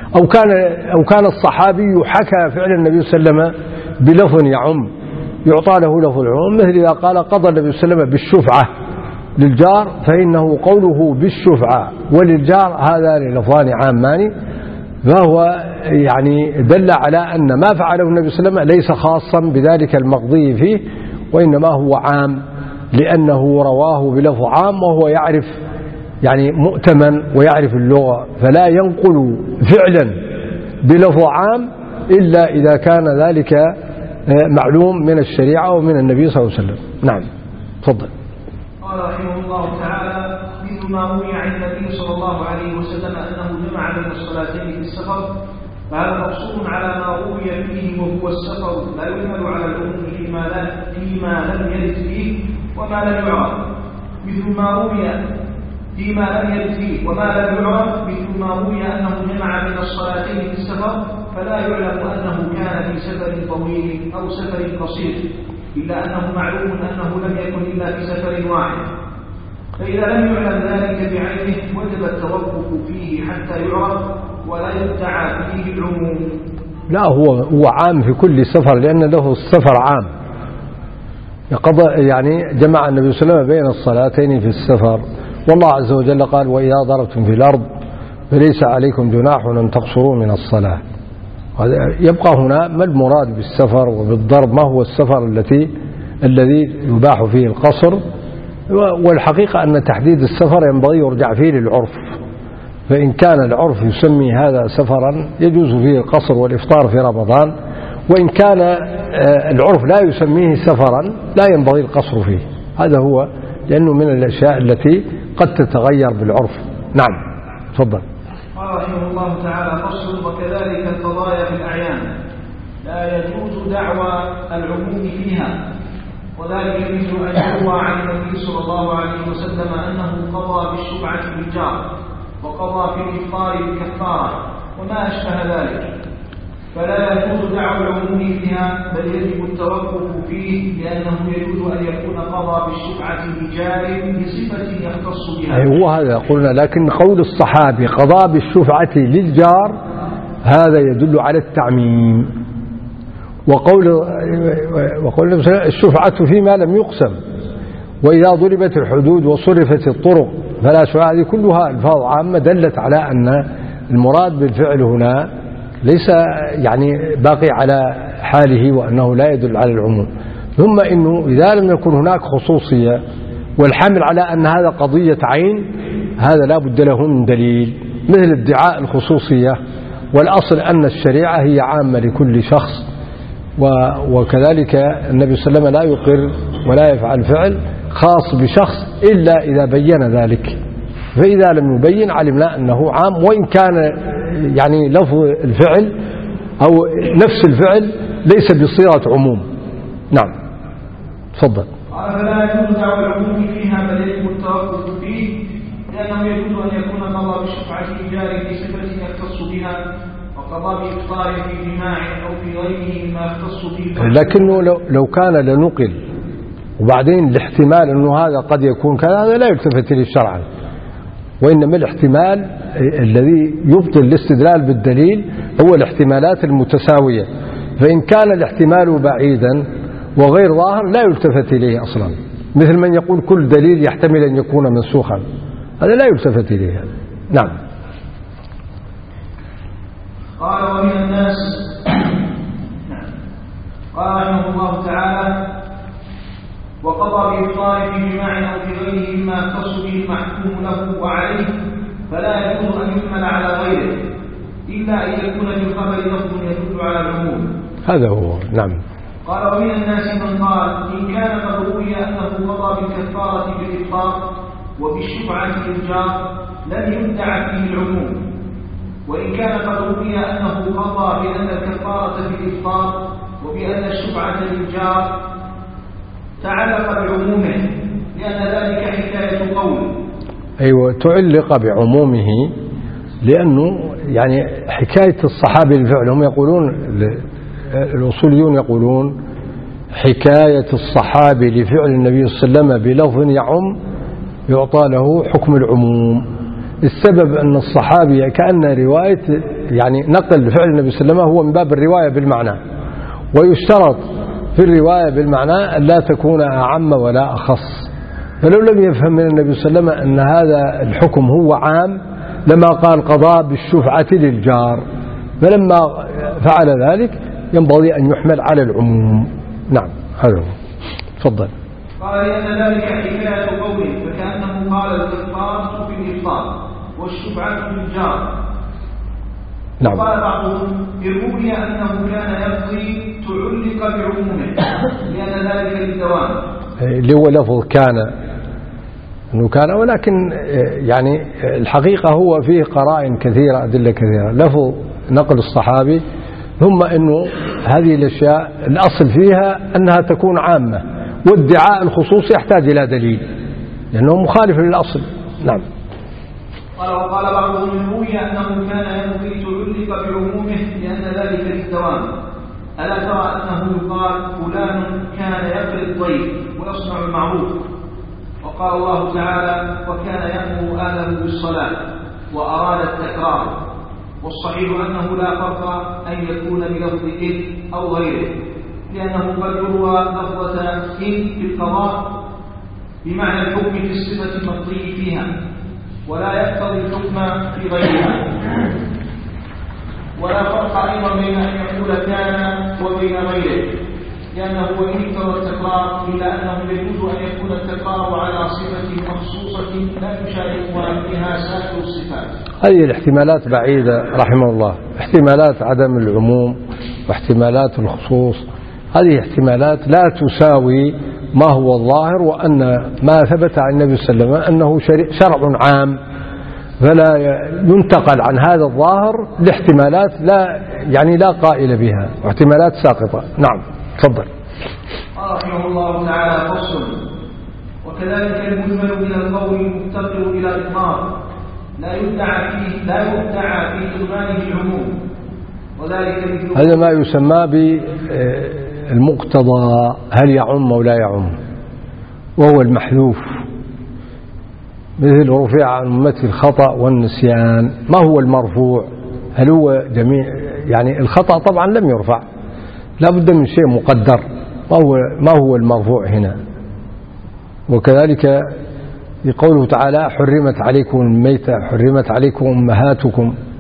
أو كان الصحابي حكى فعل النبي صلى الله عليه وسلم بلفظ يعم، يعطى له لفظ العموم، مثل إذا قال قضى النبي صلى الله عليه وسلم بالشفعة للجار، فإنه قوله بالشفعة وللجار هذان لفظان عامان، فهو يعني دل على أن ما فعله النبي صلى الله عليه وسلم ليس خاصا بذلك المقضي فيه، وإنما هو عام لأنه رواه بلفظ عام، وهو يعرف يعني مؤتمن ويعرف اللغة، فلا ينقل فعلا بلفظ عام إلا إذا كان ذلك معلوم من الشريعة ومن النبي صلى الله عليه وسلم. نعم تفضل. قال رحمه الله تعالى: مثل ما روي عن النبي صلى الله عليه وسلم أنه جمع بين الصلاتين في السفر، فهذا مقصود على ما روي فيه وهو السفر، لا يحمل على العموم فيما لم يرد فيه وما لم يعرف، مثل ما روي فيما لم يرد فيه وما لم يعرف، مثل ما روي أنه جمع بين الصلاتين في السفر، فلا يعلم أنه كان في سفر طويل أو سفر قصير، إلا أنه معلوم أنه لم يكن إلا في سفر واحد، فإذا لم يعلم ذلك بعينه وجب التوقف فيه حتى يعرف ولا يدعى فيه العموم. لا، هو عام في كل سفر، لأن له السفر عام. يعني جمع النبي صلى الله عليه وسلم بين الصلاتين في السفر، والله عز وجل قال: وإذا ضربتم في الأرض فليس عليكم جناح أن تقصروا من الصلاة. يبقى هنا ما المراد بالسفر وبالضرب؟ ما هو السفر الذي يباح فيه القصر؟ والحقيقة أن تحديد السفر ينبغي يرجع فيه للعرف، فإن كان العرف يسمي هذا سفرا يجوز فيه القصر والإفطار في رمضان، وإن كان العرف لا يسميه سفرا لا ينبغي القصر فيه. هذا هو، لأنه من الأشياء التي قد تتغير بالعرف. نعم تفضل. قال رحمه الله تعالى: فصل: وكذلك القضايا في الأعيان لا يجوز دعوى العموم فيها، وذلك مثل أن يروى عن النبي صلى الله عليه وسلم أنه قضى بالشفعة بالجار وقضى في الإفطار بالكفارة وما أشبه ذلك، فلا يجوز دعوى العموم فيها، بل يجب التوقف فيه، لأنه يجوز أن يكون قضى بالشفعة بجار بصفة يختص بها. هو هذا قلنا، لكن قول الصحابي قضى بالشفعة للجار هذا يدل على التعميم، وقول الشفعة فيما لم يقسم، وإذا ضربت الحدود وصرفت الطرق فلا شفعة. هذه كلها ألفاظ عامة دلت على أن المراد بالفعل هنا ليس يعني باقي على حاله وأنه لا يدل على العموم. ثم إنه إذا لم يكن هناك خصوصية والحمل على أن هذا قضية عين، هذا لا بد له من دليل، مثل ادعاء الخصوصية، والأصل أن الشريعة هي عامة لكل شخص، وكذلك النبي صلى الله عليه وسلم لا يقر ولا يفعل فعل خاص بشخص إلا إذا بين ذلك، فإذا لم يبين علمنا أنه عام، وإن كان يعني لفظ الفعل أو نفس الفعل ليس بصيغة عموم. نعم تفضل. فلا يجوز دعوى العموم فيها بل يجب التوقف فيه، لأنه يجوز أن يكون قضاء بالشفعة جاري في صفة يختص بها، وقضاء بإفطار في جماع أو في غيره مما يختص به. لكنه لو كان لنقل وبعدين الاحتمال أنه هذا قد يكون كذا، هذا لا يلتفت إليه شرعا، وإنما الاحتمال الذي يبطل الاستدلال بالدليل هو الاحتمالات المتساوية، فإن كان الاحتمال بعيدا وغير ظاهر لا يلتفت إليه أصلا، مثل من يقول كل دليل يحتمل أن يكون منسوخا، هذا لا يلتفت إليه. نعم. قال ومن الناس قال رحمه الله تعالى وقضى بإفطار في جماع أو في غيره مما يختص به المحكوم له وعليه، فلا يجوز أن يحمل على غيره إلا أن يكون في الخبر لفظ يدل على العموم. هذا هو. نعم. قال ومن الناس من قال إن كان قد روي أنه قضى بالكفارة بالإفطار وبالشفعة بالجار لم يدع فيه العموم، وإن كان قد روي أنه قضى بأن الكفارة بالإفطار وبأن الشفعة بالجار تعلق بعمومه، لأن ذلك حكاية قول. أيوة، تعلق بعمومه، لأنه يعني حكاية الصحابي الفعل، هم يقولون الأصوليون يقولون حكاية الصحابي لفعل النبي صلى الله عليه وسلم بلفظ يعم يعطى له حكم العموم. السبب أن الصحابي كأن رواية يعني نقل فعل النبي صلى الله عليه وسلم هو من باب الرواية بالمعنى، ويشترط في الرواية بالمعنى أن لا تكون أعم ولا أخص، فلو لم يفهم من النبي صلى الله عليه وسلم أن هذا الحكم هو عام لما قال قضاء بالشفعة للجار، فلما فعل ذلك ينبغي أن يحمل على العموم. نعم هذا هو. تفضل. قال لأن ذلك حكاية قول، فكأنه قال الإفطار بالإفطار والشفعة بالجار. نعم. قال بعضهم يروي أنه كان يقضي تعلق بعمومه لأن ذلك للدوام، اللي هو لفظ كان أنه كان، ولكن يعني الحقيقة هو فيه قرائن كثيرة أدلة كثيرة. لفظ نقل الصحابي ثم أنه هذه الأشياء الأصل فيها أنها تكون عامة، وادعاء الخصوص يحتاج إلى دليل لأنه مخالف للأصل. نعم. وقال بعضهم يروي أنه كان ينبغي تعلق بعمومه لأن ذلك للدوام، ألا ترى أنه يقال فلان كان يقري الضيف ويصنع المعروف، وقال الله تعالى وكان يأمر أهله بالصلاة وأراد التكرار، والصحيح أنه لا فرق أن يكون بلفظ إذ أو غيره، لأنه قد يروى لفظة إذ في القضاء بمعنى الحكم في الصفة المقضي فيها ولا يقتضي الحكم في غيرها، ولا فرق أيضا بين أن يقول كان وبين غيره، لأنه وإن اقتضى التكرار إلا أنه يجوز أن يكون التكرار على صفة مخصوصة لا يشاركها فيها سائر الصفات. هذه الاحتمالات بعيدة رحمه الله، احتمالات عدم العموم واحتمالات الخصوص، هذه احتمالات لا تساوي ما هو الظاهر، وأن ما ثبت عن النبي صلى الله عليه وسلم أنه شرع عام، فلا ينتقل عن هذا الظاهر لاحتمالات لا قائل بها، واحتمالات ساقطة. نعم تفضل. رحمه الله تعالى فصل. وكذلك المجمل من القول المفتقر إلى الإطلاق لا يدعى في إضمانه العموم، وذلك هذا ما يسمى بالمقتضى، هل يعم أو لا يعم، وهو المحذوف، مثل رفع عن أمتي الخطأ والنسيان. ما هو المرفوع؟ هل هو جميع يعني الخطأ طبعا لم يرفع، لا بد من شيء مقدر، ما هو المرفوع هنا؟ وكذلك لقوله تعالى حرمت عليكم الميتة، حرمت عليكم أمهاتكم،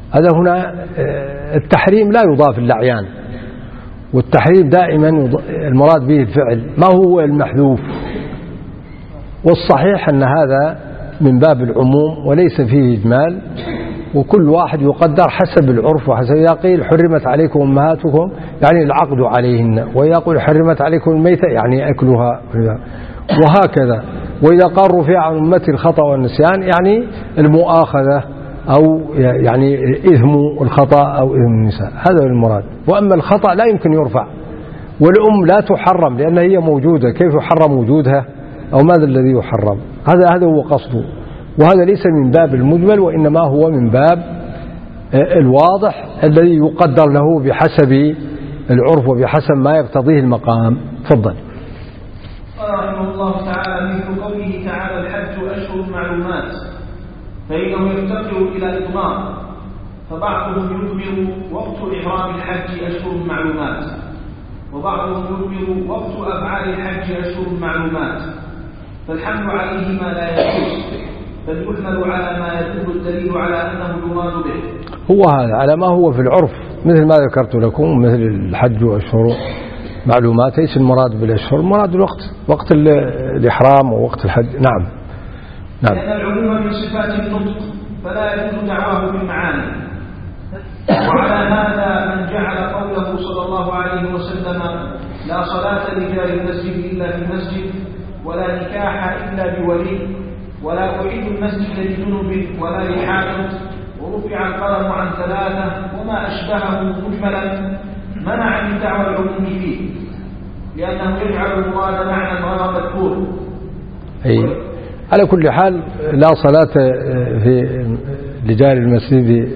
هذا هنا التحريم لا يضاف للأعيان، والتحريم دائما المراد به الفعل ما هو المحذوف، والصحيح أن هذا من باب العموم وليس فيه إجمال، وكل واحد يقدر حسب العرف وحسب. إذا قيل حرمت عليكم أمهاتكم يعني العقد عليهن، وإذا قيل حرمت عليكم الميتة يعني أكلها، وهكذا. وإذا قال رفع عن أمتي الخطأ والنسيان يعني المؤاخذة أو يعني إثم الخطأ أو إثم النساء، هذا المراد. وأما الخطأ لا يمكن يرفع، والأم لا تحرم لأنها هي موجودة، كيف يحرم وجودها أو ماذا الذي يحرم؟ هذا هو قصده، وهذا ليس من باب المجمل، وإنما هو من باب الواضح الذي يقدر له بحسب العرف وبحسب ما يقتضيه المقام. تفضل. قال رحمه الله تعالى: مثل قوله تعالى: الحج أشهر معلومات، فإنه يفتقر إلى إضمار، فبعضهم يضمر وقت إحرام الحج أشهر معلومات، وبعضهم يضمر وقت أفعال الحج أشهر معلومات، فالحمل عليه ما لا يجوز، بل يحمل على ما يدل الدليل على أنه يراد به. هو هذا على ما هو في العرف، مثل ما ذكرت لكم، مثل الحج وأشهر معلومات. ليس المراد بالأشهر، المراد الوقت، وقت الإحرام ووقت الحج. نعم. لأن العموم من صفات النطق فلا يجوز دعواه بالمعاني. وعلى هذا من جعل قوله صلى الله عليه وسلم: لا صلاة لرجال المسجد إلا في المسجد، ولا نكاح إلا بولي، ولا أعيد المسجد لجنب ولا لحائط، ورفع القلم عن 3 وما أشبهه مجملا، منع من دعوى العموم فيه، لأنه يجعل المراد معنى غير مذكور. على كل حال لا صلاة في رجال المسجد،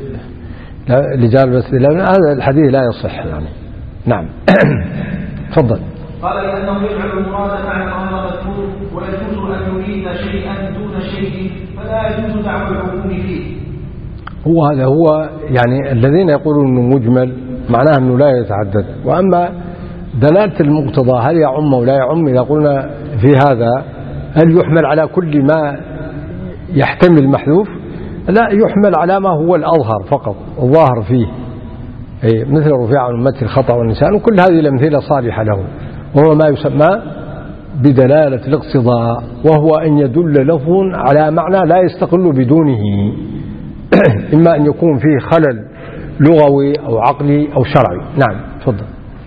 لأن هذا الحديث لا يصح يعني. نعم. تفضل. قال: لأنه يجعل المراد معنى غير مذكور، ويجوز أن يريد شيئا دون شيء، فلا يجوز دعوى العموم فيه. هذا هو يعني الذين يقولون أنه مجمل معناه أنه لا يتعدد. وأما دلالة المقتضى هل يعم أو لا يعم، إذا قلنا في هذا هل يحمل على كل ما يحتمل محذوف؟ لا، يحمل على ما هو الأظهر فقط، الظاهر فيه، مثل رفع عن أمتي الخطأ والنسيان، وكل هذه الأمثلة صالحة له، وهو ما يسمى بدلالة الاقتضاء، وهو أن يدل لفظ على معنى لا يستقل بدونه، إما أن يكون فيه خلل لغوي أو عقلي أو شرعي. نعم. تفضل.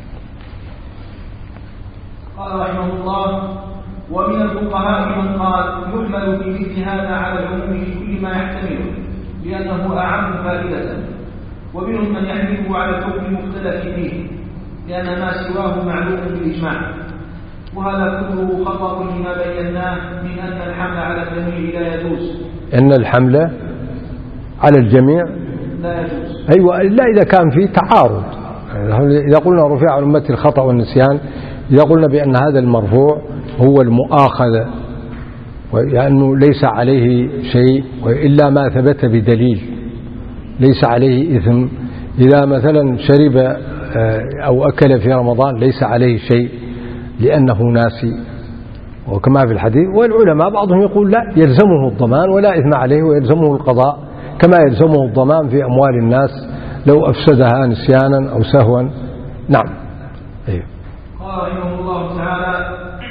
قال رحمه الله: ومن الفقهاء من قال يحمل في مثل هذا على العموم في كل ما يحتمله لأنه أعم فائدة، ومنهم من يحمله على الحكم المختلف فيه لأن ما سواه معلوم بالإجماع، وهذا كله خطأ لما بيناه من أن الحمل على الجميع لا يجوز. أن الحمل على الجميع لا يجوز. أيوة، إلا إذا كان فيه تعارض. إذا قلنا رفع عن أمتي الخطأ والنسيان، إذا قلنا بأن هذا المرفوع هو المؤاخذة وأنه ليس عليه شيء إلا ما ثبت بدليل، ليس عليه إثم. إذا مثلا شرب أو أكل في رمضان ليس عليه شيء لأنه ناسي، وكما في الحديث. والعلماء بعضهم يقول لا، يلزمه الضمان ولا إثم عليه، ويلزمه القضاء كما يلزمه الضمان في أموال الناس لو أفسدها نسيانا أو سهوا. نعم. أيوه. قال رحمه الله تعالى: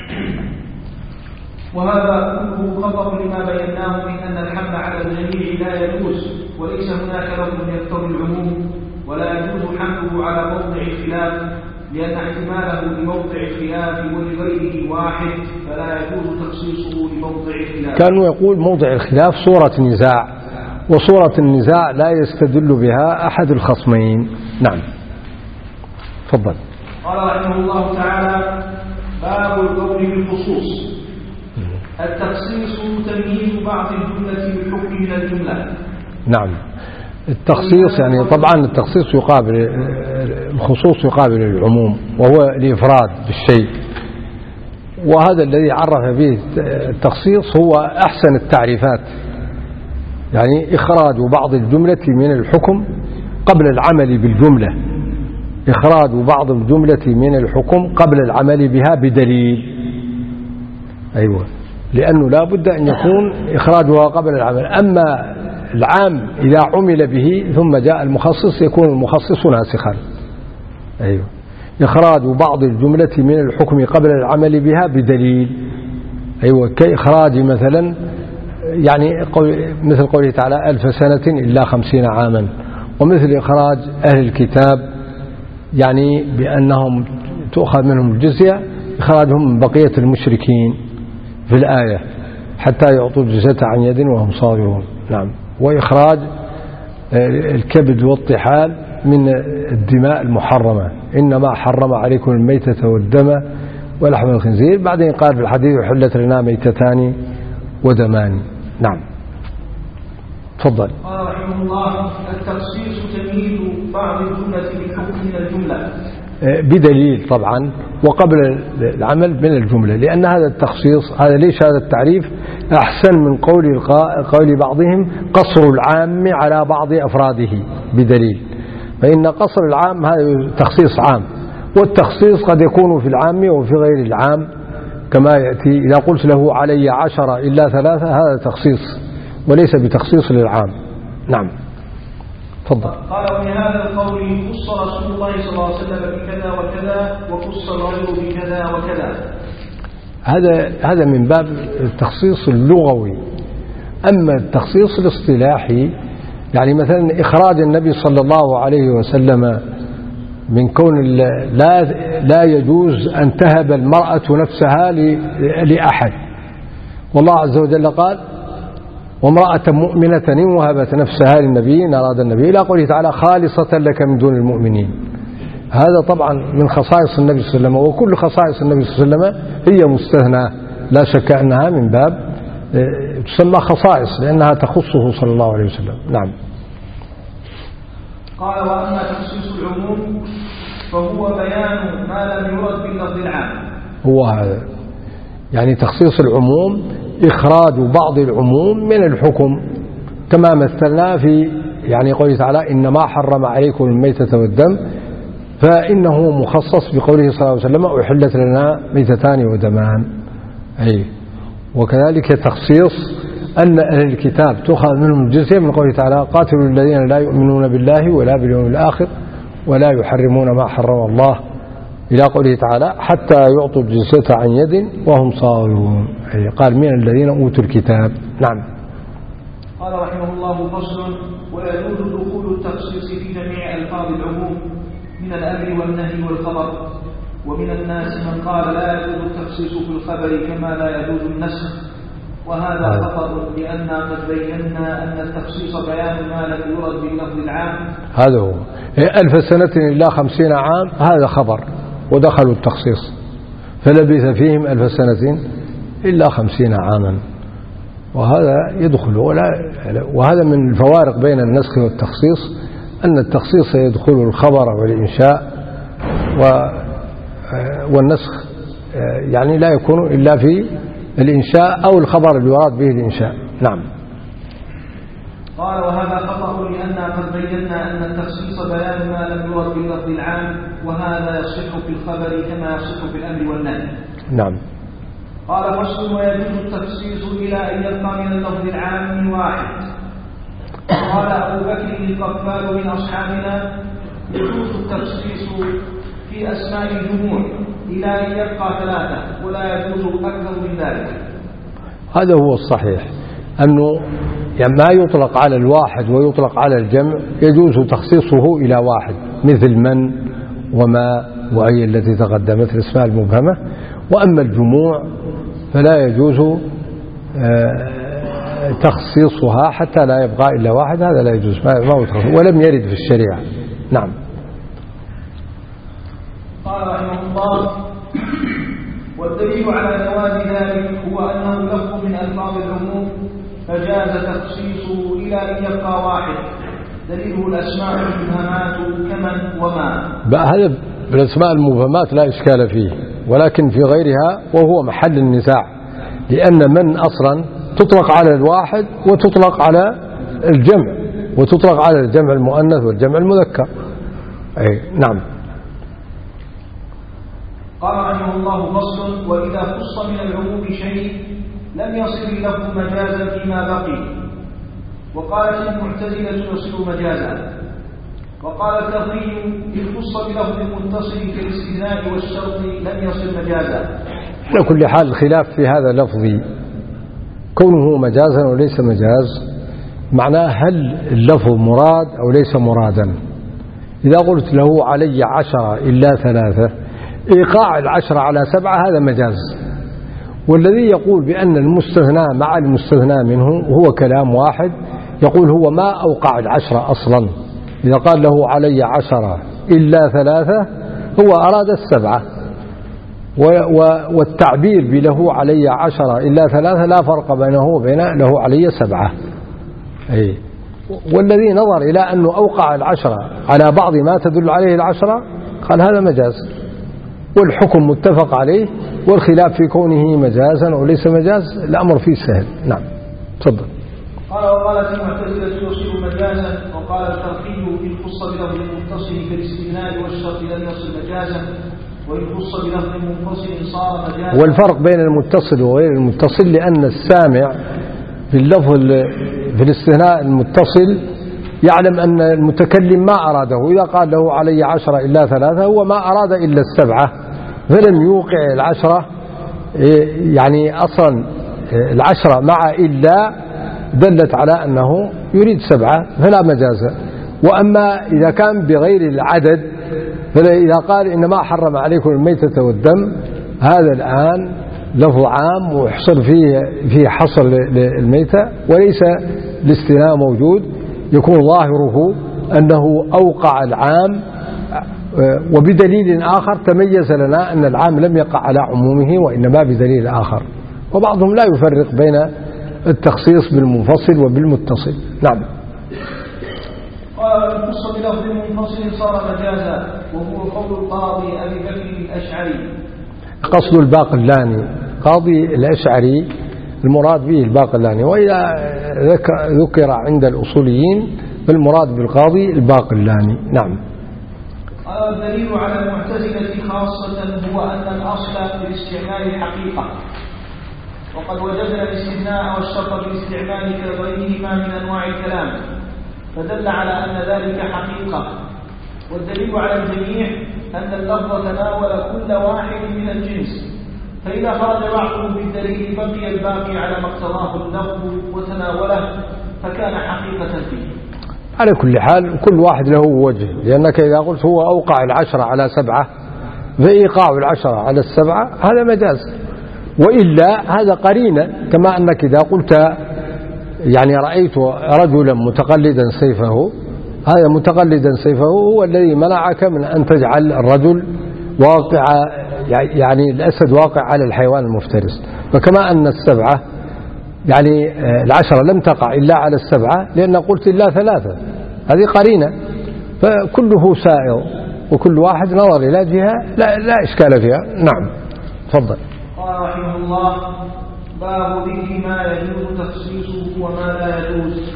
وهذا كله خطأ لما بيناه من أن الحمل على الجميع لا يجوز، وليس هناك لفظ يقتضي العموم، ولا يجوز حمله على موضع الخلاف، لأن احتماله لموضع الخلاف ولغيره واحد، فلا يجوز تخصيصه لموضع الخلاف. كانوا يقول موضع الخلاف صورة نزاع، وصورة النزاع لا يستدل بها أحد الخصمين. نعم. تفضل. قال رحمه الله تعالى: باب القول بالخصوص. التخصيص تمييز بعض الجملة بالحكم من الجملة. نعم. التخصيص يعني طبعا التخصيص يقابل الخصوص، يقابل العموم، وهو الإفراد بالشيء، وهذا الذي عرف به التخصيص هو أحسن التعريفات، يعني إخراج بعض الجملة من الحكم قبل العمل بالجملة، إخراج بعض الجملة من الحكم قبل العمل بها بدليل. أيوة، لأنه لا بد أن يكون إخراجها قبل العمل. أما العام إذا عمل به ثم جاء المخصص يكون المخصص ناسخا. أيوه. إخراج بعض الجملة من الحكم قبل العمل بها بدليل. أيوه. كإخراج مثلا يعني مثل قوله تعالى 1000 سنة إلا 50 عاما، ومثل إخراج أهل الكتاب يعني بأنهم تؤخذ منهم الجزية، إخراجهم من بقية المشركين في الآية حتى يعطوا الجزية عن يد وهم صاغرون. نعم. وإخراج الكبد والطحال من الدماء المحرمة، إنما حرم عليكم الميتة والدم ولحم الخنزير، بعدين قال في الحديث وحلت لنا ميتتان ودمان. نعم. تفضل. قال رحمه الله: التخصيص تمييز بعض الجملة بالحكم من الجملة بدليل طبعا وقبل العمل من الجملة، لأن هذا التخصيص هذا ليش هذا التعريف أحسن من قول بعضهم قصر العام على بعض أفراده بدليل، فإن قصر العام هذا تخصيص عام، والتخصيص قد يكون في العام وفي غير العام كما يأتي. إذا قلت له علي 10 إلا 3 هذا تخصيص وليس بتخصيص للعام. نعم. تفضل. قال: ومن هذا القول خص رسول الله صلى الله عليه وسلم بكذا وكذا وخص الرجل بكذا وكذا. هذا من باب التخصيص اللغوي. أما التخصيص الاصطلاحي يعني مثلا إخراج النبي صلى الله عليه وسلم من كون لا يجوز أن تهب المرأة نفسها لأحد، والله عز وجل قال: وامرأة مؤمنة إن وهبت نفسها للنبي إن أراد النبي، إلى قوله تعالى: خالصة لك من دون المؤمنين. هذا طبعا من خصائص النبي صلى الله عليه وسلم، وكل خصائص النبي صلى الله عليه وسلم هي مستثناة، لا شك أنها من باب تسمى خصائص لأنها تخصه صلى الله عليه وسلم. نعم. قال: وأما تخصيص العموم فهو بيان ما لم يرد باللفظ العام. هو هذا يعني تخصيص العموم إخراج بعض العموم من الحكم، كما مثلنا في يعني قوله تعالى: إنما حرم عليكم الميتة والدم، فإنه مخصص بقوله صلى الله عليه وسلم: أحلت لنا ميتتان ودمان. أي. وكذلك تخصيص أن أهل الكتاب تأخذ منهم الجزية من قوله تعالى: قاتلوا الذين لا يؤمنون بالله ولا باليوم الآخر ولا يحرمون ما حرم الله، إلى قوله تعالى: حتى يعطوا الجزية عن يد وهم صاغرون. قال: من الذين أوتوا الكتاب. نعم. قال رحمه الله: فصل: ويجوز دخول التخصيص في جميع ألفاظ العموم من الأمر والنهي والخبر، ومن الناس من قال لا يجوز التخصيص في الخبر كما لا يجوز النسخ، وهذا خطأ لأننا قد بينا أن التخصيص بيان ما لم يرد باللفظ العام. هذا هو 1000 سنة إلا 50 عام، هذا خبر ودخلوا التخصيص، فلبث فيهم 1000 سنة إلا 50 عاما، وهذا يدخل. وهذا من الفوارق بين النسخ والتخصيص، أن التخصيص يدخل الخبر والإنشاء، والنسخ يعني لا يكون إلا في الإنشاء أو الخبر اللي يراد به الإنشاء. نعم. قال: وهذا خطأ لأننا قد بينا أن التخصيص بيان ما لم يرد باللفظ العام، وهذا يصح في الخبر كما يصح في الأمر والنهي. نعم. قال: فصل: ويجوز التخصيص إلى أن يبقى من اللفظ العام من واحد. قال أبو بكر القفال من أصحابنا: يجوز التخصيص في أسماء الجموع إلى أن يبقى 3 ولا يجوز أكثر من ذلك. هذا هو الصحيح، أنه يعني ما يطلق على الواحد ويطلق على الجمع يجوز تخصيصه إلى واحد، مثل من وما وأي التي تقدمت الأسماء المبهمة. وأما الجموع فلا يجوز تخصيصها حتى لا يبقى إلا واحد، هذا لا يجوز، ما ولم يرد في الشريعة. نعم. قال رحمه الله: والدليل على جواز ذلك هو أنه لفظ من ألفاظ العموم فجاز تخصيصه إلى أن يبقى واحد، دليله الأسماء المبهمات كمن وما. هذا بالأسماء المبهمات لا إشكال فيه، ولكن في غيرها وهو محل النزاع، لأن من أصلا تطلق على الواحد وتطلق على الجمع، وتطلق على الجمع المؤنث والجمع المذكر. أي. نعم. قال رحمه الله: فصل: وإذا خص من العموم شيء لم يصل اللفظ مجازا فيما بقي، وقالت المعتزلة يصل مجازا. وقال الكرخي إن خص بلفظ متصل كالاستثناء والشرط لم يصل مجازا. على كل حال الخلاف في هذا لفظي كونه مجازا وليس مجاز، معناه هل اللفظ مراد أو ليس مرادا. إذا قلت له علي 10 إلا 3، إيقاع 10 على 7 هذا مجاز. والذي يقول بأن المستثنى مع المستثنى منه هو كلام واحد، يقول هو ما أوقع 10 أصلا. إذا قال له علي 10 إلا 3 هو أراد 7، والتعبير بله علي 10 إلا 3 لا فرق بينه وبين له علي 7. والذي نظر إلى أنه أوقع 10 على بعض ما تدل عليه 10 قال هذا مجاز، والحكم متفق عليه، والخلاف في كونه مجازا أو ليس مجاز الأمر فيه سهل. نعم تفضل. قال وقالت المعتزلة يصل مجازا. وقال الكرخي إن خص بلفظ متصل كالاستثناء والشرط لم يصل مجازا، وإن خص بلفظ منفصل صار مجازا. والفرق بين المتصل وغير المتصل لأن السامع في اللفظ في الاستثناء المتصل يعلم أن المتكلم ما أراده. إذا قال له علي 10 إلا 3 هو ما أراد إلا 7، فلم يوقع 10. يعني أصلا 10 مع إلا دلت على أنه يريد 7 فلا مجاز. وأما إذا كان بغير العدد، فإذا قال إنما حرم عليكم الميتة والدم، هذا الآن لفظ عام ويحصل فيه حصر للميتة وليس الاستثناء موجود، يكون ظاهره أنه أوقع العام. وبدليل آخر تميز لنا أن العام لم يقع على عمومه وإنما بدليل آخر. وبعضهم لا يفرق بين التخصيص بالمنفصل وبالمتصل. نعم. قال القصة بلفظ منفصل صار مجازا، وهو قول القاضي أبي بكر الأشعري. قصد الباقلاني قاضي الأشعري المراد به الباقلاني، وإذا ذكر عند الأصوليين فالمراد بالقاضي الباقلاني. نعم. الدليل على المعتزلة خاصة هو أن الأصل في الاستعمال حقيقة، وقد وجدنا الاستثناء والشرط في الاستعمال كغيرهما من أنواع الكلام، فدل على أن ذلك حقيقة. والدليل على الجميع أن اللفظ تناول كل واحد من الجنس، فإذا خرج بعضهم بالدليل بقي الباقي على ما اقتضاه اللفظ وتناوله فكان حقيقة فيه. على كل حال كل واحد له وجه، لأنك إذا قلت هو أوقع 10 على 7 فإيقاع 10 على 7 هذا مجاز، وإلا هذا قرينة. كما أنك إذا قلت يعني رأيت رجلا متقلدا سيفه، هذا متقلدا سيفه هو الذي منعك من أن تجعل الرجل واقع، يعني الأسد واقع على الحيوان المفترس. فكما أن 7 يعني 10 لم تقع إلا على 7 لأن قلت إلا 3، هذه قرينة. فكله سائر وكل واحد نظر إلى جهة لا إشكال فيها. نعم تفضل. قال رحمه الله: باب ذكر ما يجوز تخصيصه وما لا يجوز.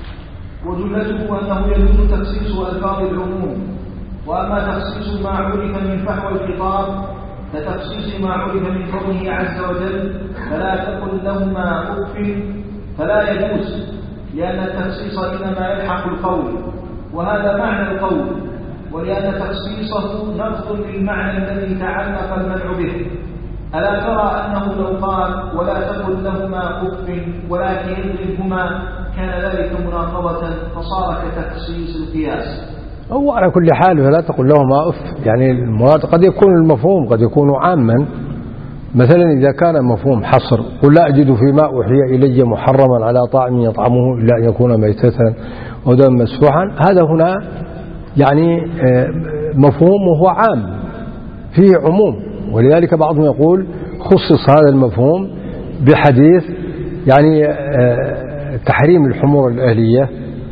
وجملته أنه يجوز تخصيص ألفاظ العموم، وأما تخصيص ما عرف من فحوى الخطاب كتخصيص ما عرف من قوله عز وجل: فلا تقل لهما أف، فلا يجوز، لأن التخصيص إنما يلحق القول، وهذا معنى القول، ولأن تخصيصه نقض للمعنى الذي تعلق المنع به. ألا ترى أنه لو قال: ولا تقل لهما أف ولكن اضربهما، كان ذلك مناقضة فصار كتخصيص القياس. هو على كل حال فلا تقل لهما أف، يعني المراد قد يكون المفهوم قد يكون عاما. مثلا إذا كان مفهوم حصر: قل لا أجد فيما أوحي إلي محرما على طاعم يطعمه إلا أن يكون ميتة أو دما مسفوحا، هذا هنا يعني مفهوم وهو عام فيه عموم. ولذلك بعضهم يقول خصص هذا المفهوم بحديث يعني تحريم الحمور الأهلية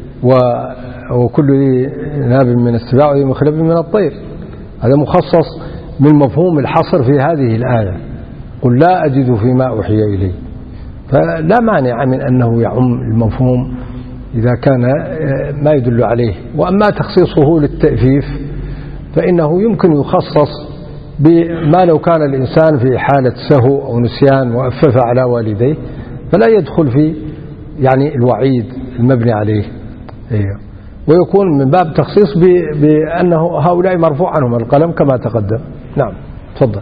وكل ذي ناب من السباع وذي مخلب من الطير، هذا مخصص من مفهوم الحصر في هذه الآية: قل لا أجد فيما أوحي إلي. فلا مانع من أنه يعم المفهوم إذا كان ما يدل عليه. وأما تخصيصه للتأفيف فإنه يمكن يخصص بما لو كان الإنسان في حالة سهو أو نسيان وأفف على والديه، فلا يدخل في يعني الوعيد المبني عليه. أيوه. ويكون من باب تخصيص بأنه هؤلاء مرفوع عنهم القلم كما تقدم. نعم تفضل.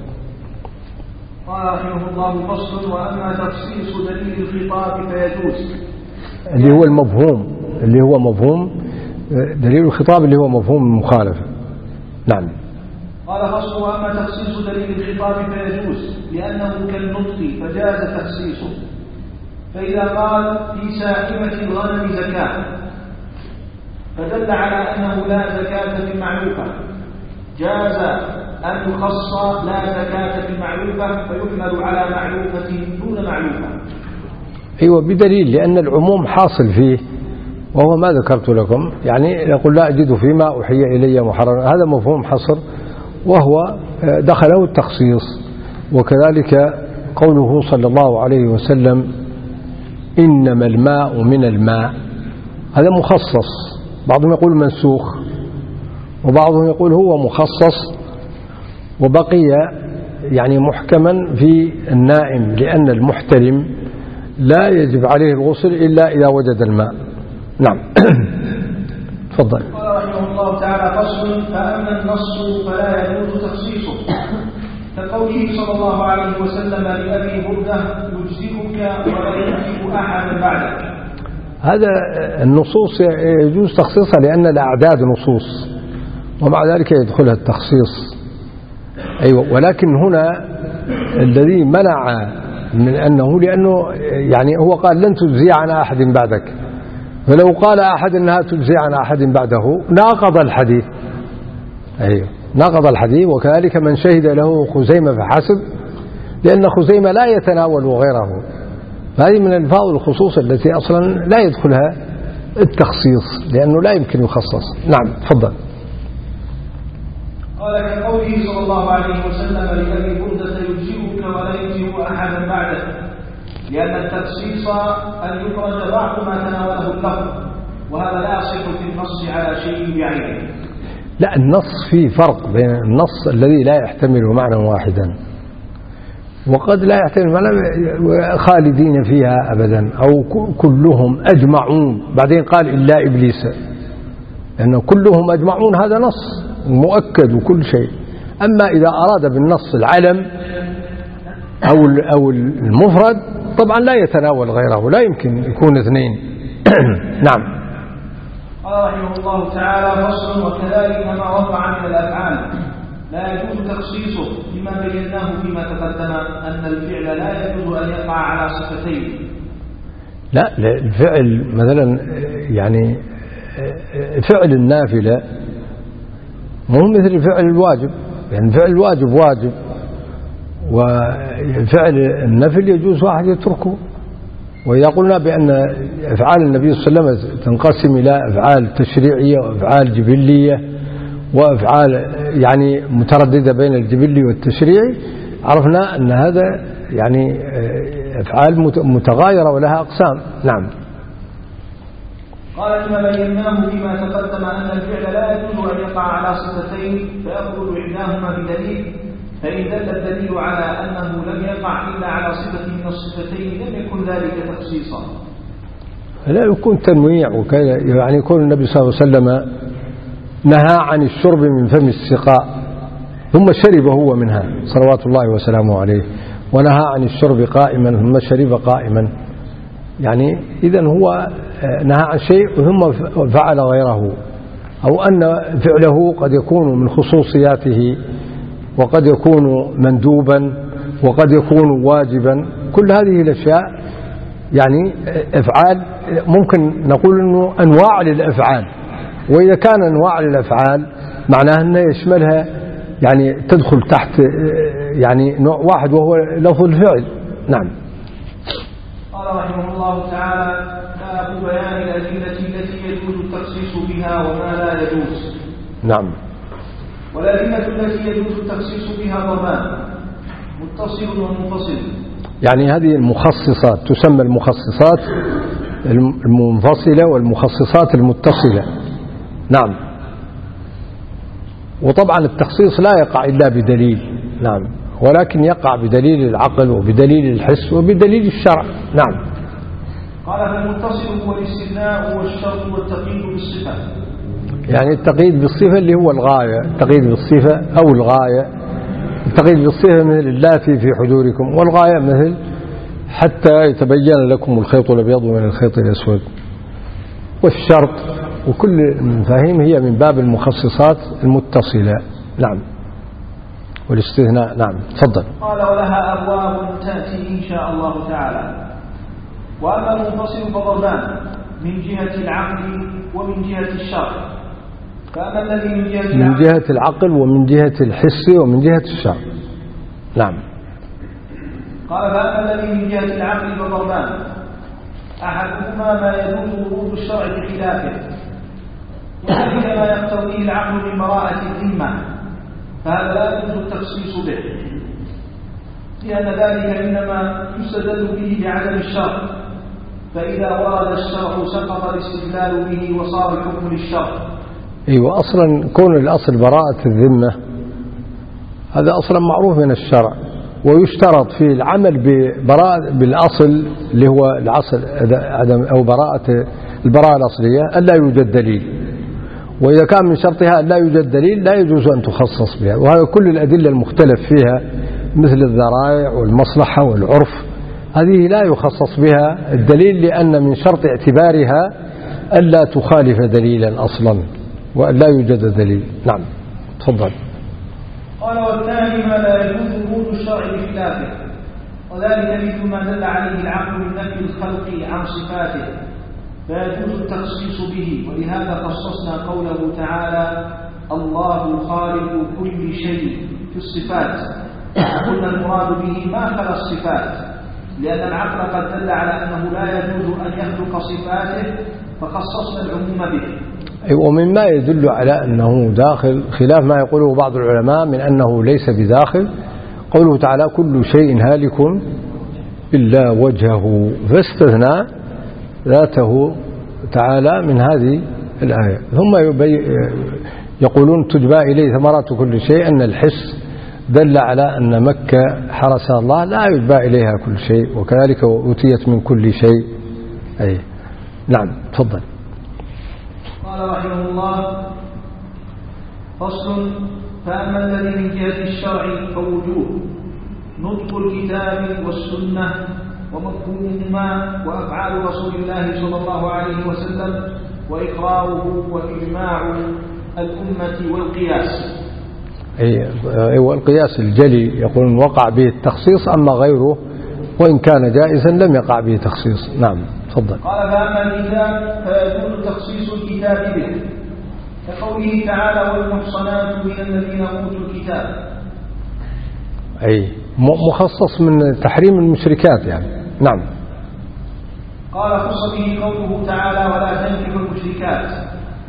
قال رحمه الله فصل وأما تخصيص دليل الخطاب فيجوز اللي هو مفهوم دليل الخطاب اللي هو مفهوم المخالفة. نعم. قال فصل وأما تخصيص دليل الخطاب فيجوز لأنه كالنطق فجاز تخصيصه. فإذا قال في سائمة الغنم زكاة فدل على أنه لا زكاة في المعلوفة جاز أن يخص لا زكاة في المعلوفة فيحمل على معلوفة دون معلوفة. أيوة بدليل لأن العموم حاصل فيه وهو ما ذكرت لكم، يعني نقول لا أجد فيما أوحي إلي محرما، هذا مفهوم حصر وهو دخله التخصيص. وكذلك قوله صلى الله عليه وسلم إنما الماء من الماء، هذا مخصص، بعضهم يقول منسوخ وبعضهم يقول هو مخصص وبقي يعني محكما في النائم، لأن المحتلم لا يجب عليه الغسل إلا إذا وجد الماء. نعم. تفضل. قال رحمه الله تعالى فصل فأما النص فلا يجوز تخصيصه كقوله صلى الله عليه وسلم لأبي بردة يجزئك ولا يجزئ أحدا بعدك. هذا النصوص يجوز تخصيصها لأن الأعداد نصوص ومع ذلك يدخلها التخصيص. أيوة. ولكن هنا الذي منع من أنه لأنه يعني هو قال لن تجزي عن أحد بعدك، فلو قال أحد أنها تجزي عن أحد بعده ناقض الحديث. أيوة ناقض الحديث. وكذلك من شهد له خزيمة فحسب، لأن خزيمة لا يتناول غيره، فهذه من الفاظ الخصوص التي أصلا لا يدخلها التخصيص لأنه لا يمكن يخصص. نعم تفضل. قال كقوله صلى الله عليه وسلم لأبي بردة يجزئك ولا يجزئ أحدا بعدك، لأن التخصيص أن يخرج بعض ما تناوله اللفظ، وهذا لا يصح في النص على شيء بعينه. لا، النص فيه فرق بين النص الذي لا يحتمل معنى واحدا وقد لا يحتمل معنى خالدين فيها أبدا أو كلهم أجمعون، بعدين قال إلا إبليس، لأنه كلهم أجمعون هذا نص مؤكد وكل شيء. أما إذا أراد بالنص العلم أو المفرد طبعا لا يتناول غيره، لا يمكن يكون اثنين. نعم. قال رحمه الله تعالى فصل وكذلك ما وقع من الأفعال لا يجوز تخصيصه بما بيناه فيما تقدم أن الفعل لا يجوز أن يقع على صفتين. لا الفعل مثلا يعني فعل النافلة مو مثل فعل الواجب، يعني فعل الواجب واجب وفعل النفل يجوز واحد يتركه. وإذا قلنا بأن أفعال النبي صلى الله عليه وسلم تنقسم إلى أفعال تشريعية وأفعال جبلية وأفعال يعني مترددة بين الجبلي والتشريعي، عرفنا أن هذا يعني أفعال متغايرة ولها أقسام. نعم. قال كما بيناه فيما تقدم أن الفعل لا يجوز أن يقع على صفتين فيخرج إحداهما بدليل، فإن دل الدليل على أنه لم يقع إلا على صفة من الصفتين لم يكن ذلك تخصيصا. لا يكون تنويع وكذا، يعني يكون النبي صلى الله عليه وسلم نهى عن الشرب من فم السقاء ثم شرب هو منها صلوات الله وسلامه عليه، ونهى عن الشرب قائما ثم شرب قائما، يعني إذن هو نهى عن شيء ثم فعل غيره، أو أن فعله قد يكون من خصوصياته وقد يكون مندوبا وقد يكون واجبا. كل هذه الأشياء يعني أفعال ممكن نقول أنه أنواع للأفعال، وإذا كان أنواع للأفعال معناه أنه يشملها يعني تدخل تحت يعني نوع واحد وهو لفظ الفعل. نعم. قال رحمه الله تعالى باب بيان الأدلة التي يجوز التخصيص بها وما لا يجوز. نعم. والأدلة التي يجوز التخصيص بها ضمان متصل ومنفصل. يعني هذه المخصصات تسمى المخصصات المنفصلة والمخصصات المتصلة. نعم. وطبعا التخصيص لا يقع إلا بدليل، نعم، ولكن يقع بدليل العقل وبدليل الحس وبدليل الشرع. نعم. قال فالمتصل هو الاستثناء والشرط والتقييد بالصفة. يعني التقييد بالصفة اللي هو الغاية، التقييد بالصفة أو الغاية. التقييد بالصفة مثل اللاتي في حجوركم، والغاية مثل حتى يتبين لكم الخيط الأبيض من الخيط الأسود. والشرط وكل المفاهيم هي من باب المخصصات المتصلة. نعم. والاستثناء. نعم تفضل. قال ولها أبواب تأتي إن شاء الله تعالى. وأما المنفصل فضربان من جهة العقل ومن جهة الشرع. فأما الذي من جهة العقل ومن جهة الحس ومن جهة الشرع. نعم. قال فأما الذي من جهة العقل فضربان أحدهما ما يجوز ورود الشرع بخلافه، وذلك ما يقتضيه العقل من براءة الذمة، فهذا لا يجوز التخصيص به، لأن ذلك إنما يستدل به بعدم الشرع، فإذا ورد الشرع سقط الاستدلال به وصار الحكم للشرع. أيوة، أصلا كون الأصل براءة الذمة هذا أصلا معروف من الشرع، ويشترط في العمل بالأصل اللي هو الأصل أو البراءة الأصلية ألا يوجد دليل، وإذا كان من شرطها ألا يوجد دليل لا يجوز أن تخصص بها. وهذا كل الأدلة المختلف فيها مثل الذرائع والمصلحة والعرف، هذه لا يخصص بها الدليل، لأن من شرط اعتبارها ألا تخالف دليلا أصلا وألا يوجد دليل. نعم تفضل. قال والثاني ما لا يجوز ورود الشرع بخلافه، وذلك مثل ما دل عليه العقل من نفي الخلق عن صفاته، فيجوز التخصيص به. ولهذا خصصنا قوله تعالى الله خالق كل شيء في الصفات، قلنا المراد به ما خلا الصفات، لأن العقل قد دل على أنه لا يجوز أن يخلق صفاته فخصصنا العموم به. ومما يدل على أنه داخل خلاف ما يقوله بعض العلماء من أنه ليس بداخل قوله تعالى كل شيء هالك إلا وجهه، فاستثنى ذاته تعالى من هذه الآية. ثم يقولون تجبى إليه ثمرات كل شيء، أن الحس دل على أن مكة حرسها الله لا يجبى إليها كل شيء، وكذلك أوتيت من كل شيء. أي نعم تفضل. قال رحمه الله فصل. فأما الذي من جهة الشرع فوجوه نطق الكتاب والسنة ومفهومهما وأفعال رسول الله صلى الله عليه وسلم وإقراره وإجماع الأمة والقياس. والقياس الجلي يقولون وقع به التخصيص، أما غيره وإن كان جائزا لم يقع به تخصيص. نعم تفضل. قال فأما الكتاب فيكون تخصيص الكتاب به، كقوله تعالى والمحصنات من الذين أوتوا الكتاب، أي مخصص من تحريم المشركات يعني. نعم. قال خص به قوله تعالى ولا تنكحوا المشركات،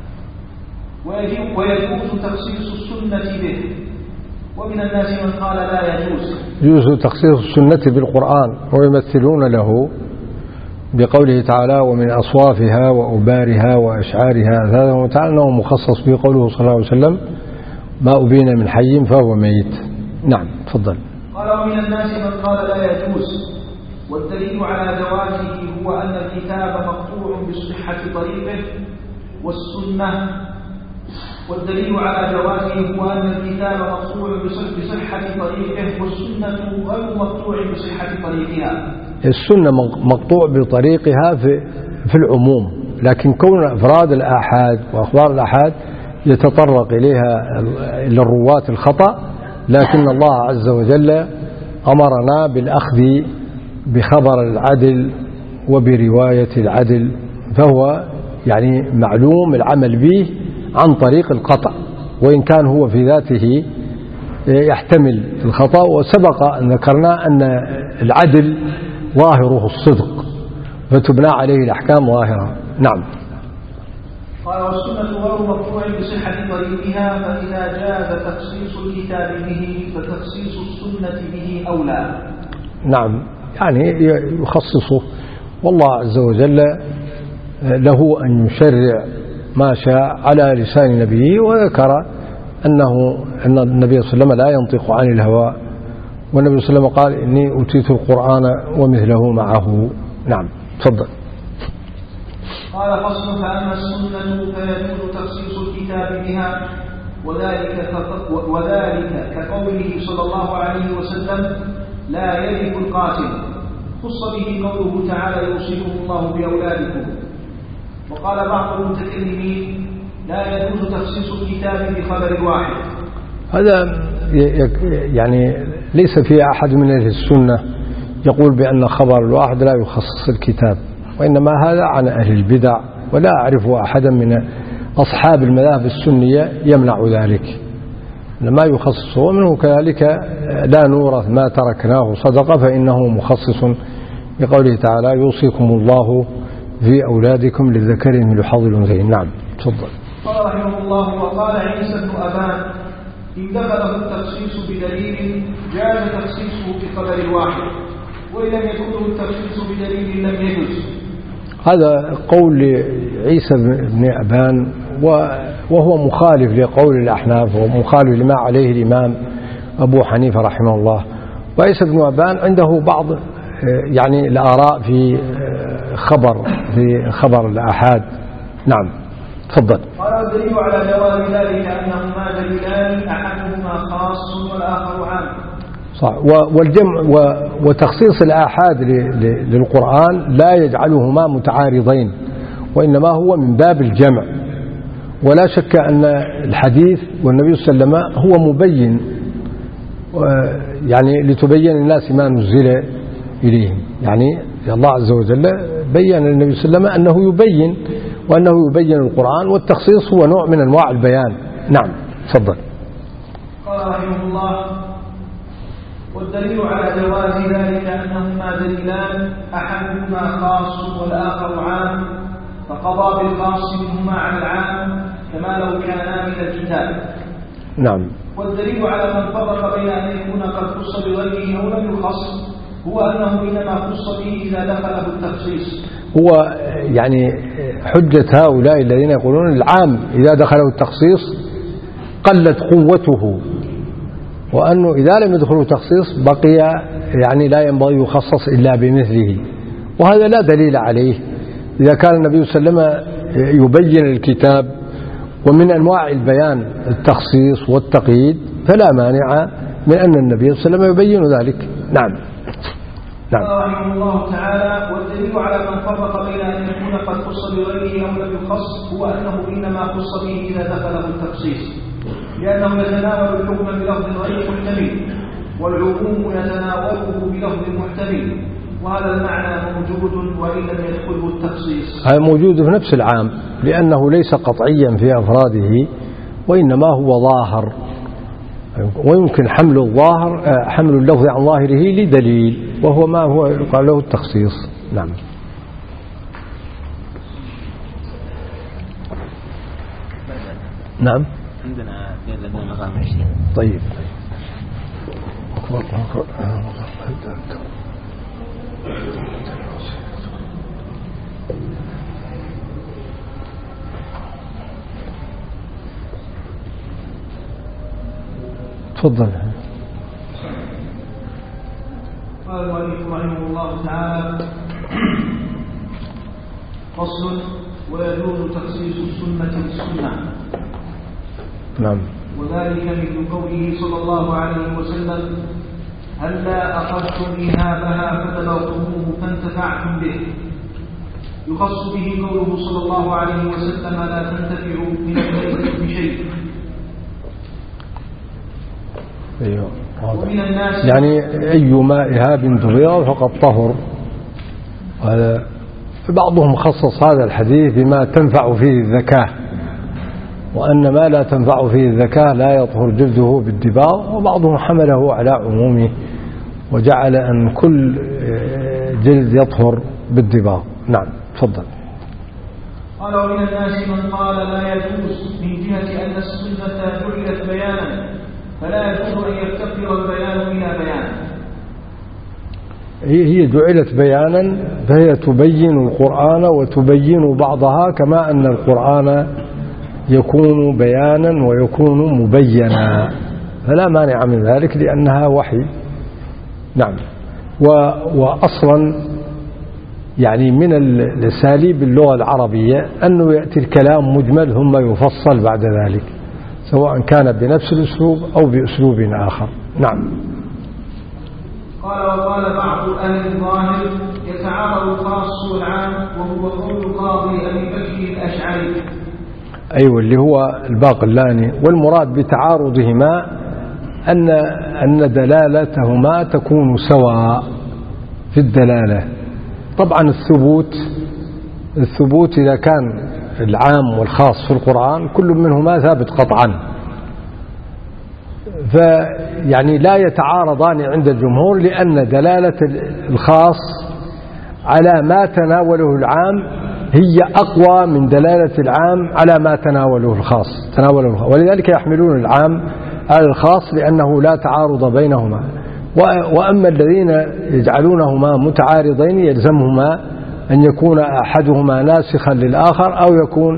ويجوز تخصيص السنة به، ومن الناس من قال لا يجوز. يجوز تخصيص السنة بالقرآن، ويمثلون له بقوله تعالى ومن أصوافها وأبارها وأشعارها، هذا تعالى أنه مخصص به قوله صلى الله عليه وسلم ما أبين من حي فهو ميت. نعم تفضل. قال ومن الناس من قال لا يجوز، والدليل على جوازه هو أن الكتاب مقطوع بصحة طريقه، والسنة والدليل على جوازه هو أن الكتاب مقطوع بصحة طريقه، والسنة غير مقطوع بصحة طريقها. السنة مقطوع بطريقها في العموم، لكن كون أفراد الآحاد وأخبار الآحاد يتطرق إليها إلى الرواة الخطأ، لكن الله عز وجل أمرنا بالأخذ بخبر العدل وبرواية العدل، فهو يعني معلوم العمل به عن طريق القطع، وإن كان هو في ذاته يحتمل الخطأ. وسبق أن ذكرنا أن العدل ظاهره الصدق، فتبنى عليه الأحكام ظاهرة. نعم. قال والسنة غير مقطوع بصحة طريقها، فإذا جاز تخصيص الكتاب به فتخصيص السنة به أولى. نعم، يعني يخصصه، والله عز وجل له أن يشرع ما شاء على لسان نبيه، وذكر أن النبي صلى الله عليه وسلم لا ينطق عن الهوى، والنبي صلى الله عليه وسلم قال إني أوتيت القرآن ومثله معه. نعم تفضل. قال فصل: فأما السنة فيجوز تخصيص الكتاب بها، وذلك كقوله صلى الله عليه وسلم: لا يرث القاتل، خص به قوله تعالى: يوصيكم الله بأولادكم. وقال بعض المتكلمين: لا يجوز تخصيص الكتاب بخبر واحد. هذا يعني ليس في أحد من أهل السنة يقول بأن خبر الواحد لا يخصص الكتاب، وإنما هذا عن أهل البدع، ولا أعرف أحدا من أصحاب المذاهب السنية يمنع ذلك، لما يخصصه. ومنه كذلك: لا نورث ما تركناه صدقة فإنه مخصص بقوله تعالى: يوصيكم الله في أولادكم للذكر مثل حظ الأنثيين. نعم، تفضل. قال رحمه الله: وقال عيسى بن أبان: إن دخله التخصيص بدليل جاز تخصيصه بخبر واحد، وإن لم يكن التخصيص بدليل لم يجوز. هذا قول عيسى بن أبان، وهو مخالف لقول الأحناف، ومخالف لما عليه الإمام أبو حنيفة رحمه الله. وعيسى بن أبان عنده بعض يعني الآراء في خبر الآحاد. نعم، تفضل. قال: الدليل على جواز ذلك أنهما دليلان أحدهما خاص والآخر عام. صح. والجمع وتخصيص الآحاد للقرآن لا يجعلهما متعارضين، وإنما هو من باب الجمع. ولا شك أن الحديث والنبي صلى الله عليه وسلم هو مبين، يعني لتبين الناس ما نزل إليهم. يعني الله عز وجل بين للنبي صلى الله عليه وسلم أنه يبين، وأنه يبين القرآن، والتخصيص هو نوع من أنواع البيان. نعم، تفضل. قال رحمه الله: والدليل على جواز ذلك أنهما دليلان أحدهما خاص والآخر عام، فقضى بالخاص منهما على العام كما لو كانا من الكتاب. نعم. والدليل على من فرق بين أن يكون قد خص بغيره أو لم يخص هو أنه إنما خص به إذا دخله التخصيص. هو يعني حجة هؤلاء الذين يقولون العام إذا دخله التخصيص قلت قوته، وأنه إذا لم يدخله تخصيص بقي يعني لا ينبغي يخصص إلا بمثله، وهذا لا دليل عليه. إذا كان النبي صلى الله عليه وسلم يبين الكتاب، ومن أنواع البيان التخصيص والتقييد، فلا مانع من أن النبي صلى الله عليه وسلم يبين ذلك. نعم. نعم. رحمه الله تعالى: والدليل على من فرق بين أن يكون قد خص بغيره أو لم يخص هو أنه إنما خص به إذا دخله التخصيص، لأنه يتناول الحكم بلفظ غير محتمل، والعموم يتناوله بلفظ محتمل، وهذا المعنى موجود وإن لم يدخله التخصيص. هذا موجود في نفس العام، لأنه ليس قطعيا في أفراده، وإنما هو ظاهر، ويمكن حمل اللفظ عن ظاهره لدليل، وهو ما هو يقال له التخصيص. نعم. نعم. عندنا مقام 20. طيب. تفضل. قال المؤلف رحمه الله تعالى: فصل: ويجوز تخصيص السنة بالسنة. نعم. وذلك مثل قوله صلى الله عليه وسلم: هلا أخذتم إهابها فبلغتموه فانتفعتم به. يخص به قوله صلى الله عليه وسلم: لا تنتفعوا من البيت بشيء. أيوه. ومن الناس يعني أيما إهاب تبيض فقد طهر. هذا بعضهم خصص هذا الحديث بما تنفع فيه الذكاة، وأن ما لا تنفع فيه الذكاة لا يطهر جلده بالدباغ، وبعضهم حمله على عمومه وجعل أن كل جلد يطهر بالدباغ. نعم، تفضل. قال: ومن الناس من قال لا يجوز من جهة أن السنة جعلت بيانا، فلا يجوز أن يفتقر البيان إلى بيان. هي جعلت بيانا، فهي تبين القرآن وتبين بعضها، كما أن القرآن يكون بيانا ويكون مبينا، فلا مانع من ذلك لأنها وحي. نعم. وأصلا يعني من الأساليب اللغة العربية أنه يأتي الكلام مجمل ثم يفصل بعد ذلك، سواء كان بنفس الأسلوب أو بأسلوب آخر. نعم. قال وقال بعض أهل الظاهر يتعارض الخاص والعام، وهو قول القاضي أبي بكر الأشعري. أيوة، اللي هو الباقلاني. والمراد بتعارضهما أن دلالتهما تكون سواء في الدلالة. طبعا الثبوت إذا كان العام والخاص في القرآن كل منهما ثابت قطعا، فيعني لا يتعارضان عند الجمهور، لأن دلالة الخاص على ما تناوله العام هي أقوى من دلالة العام على ما تناوله الخاص. ولذلك يحملون العام على الخاص لأنه لا تعارض بينهما. وأما الذين يجعلونهما متعارضين يلزمهما أن يكون أحدهما ناسخا للآخر أو يكون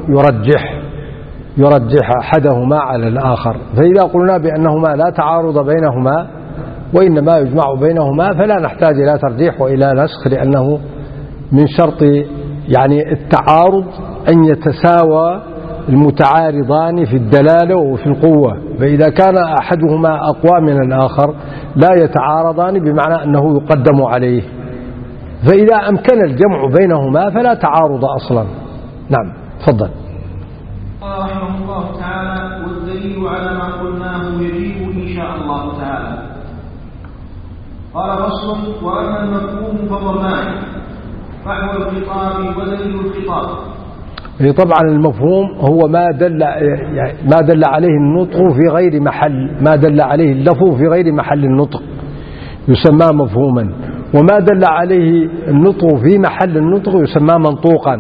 يرجح أحدهما على الآخر. فإذا قلنا بأنهما لا تعارض بينهما وإنما يجمع بينهما فلا نحتاج إلى ترجيح وإلى نسخ، لأنه من شرط يعني التعارض أن يتساوى المتعارضان في الدلالة وفي القوة. فإذا كان أحدهما أقوى من الآخر لا يتعارضان، بمعنى أنه يقدم عليه. فإذا أمكن الجمع بينهما فلا تعارض أصلا. نعم، تفضل. قال رحمه الله تعالى: والدليل على ما قلناه يجيب إن شاء الله تعالى. قال: فصل: وأما المفهوم فضربان، فحوى الخطاب ودليل الخطاب. طبعا المفهوم هو ما دل عليه النطق في غير محل، ما دل عليه اللفظ في غير محل النطق يسمى مفهوما، وما دل عليه النطق في محل النطق يسمى منطوقا.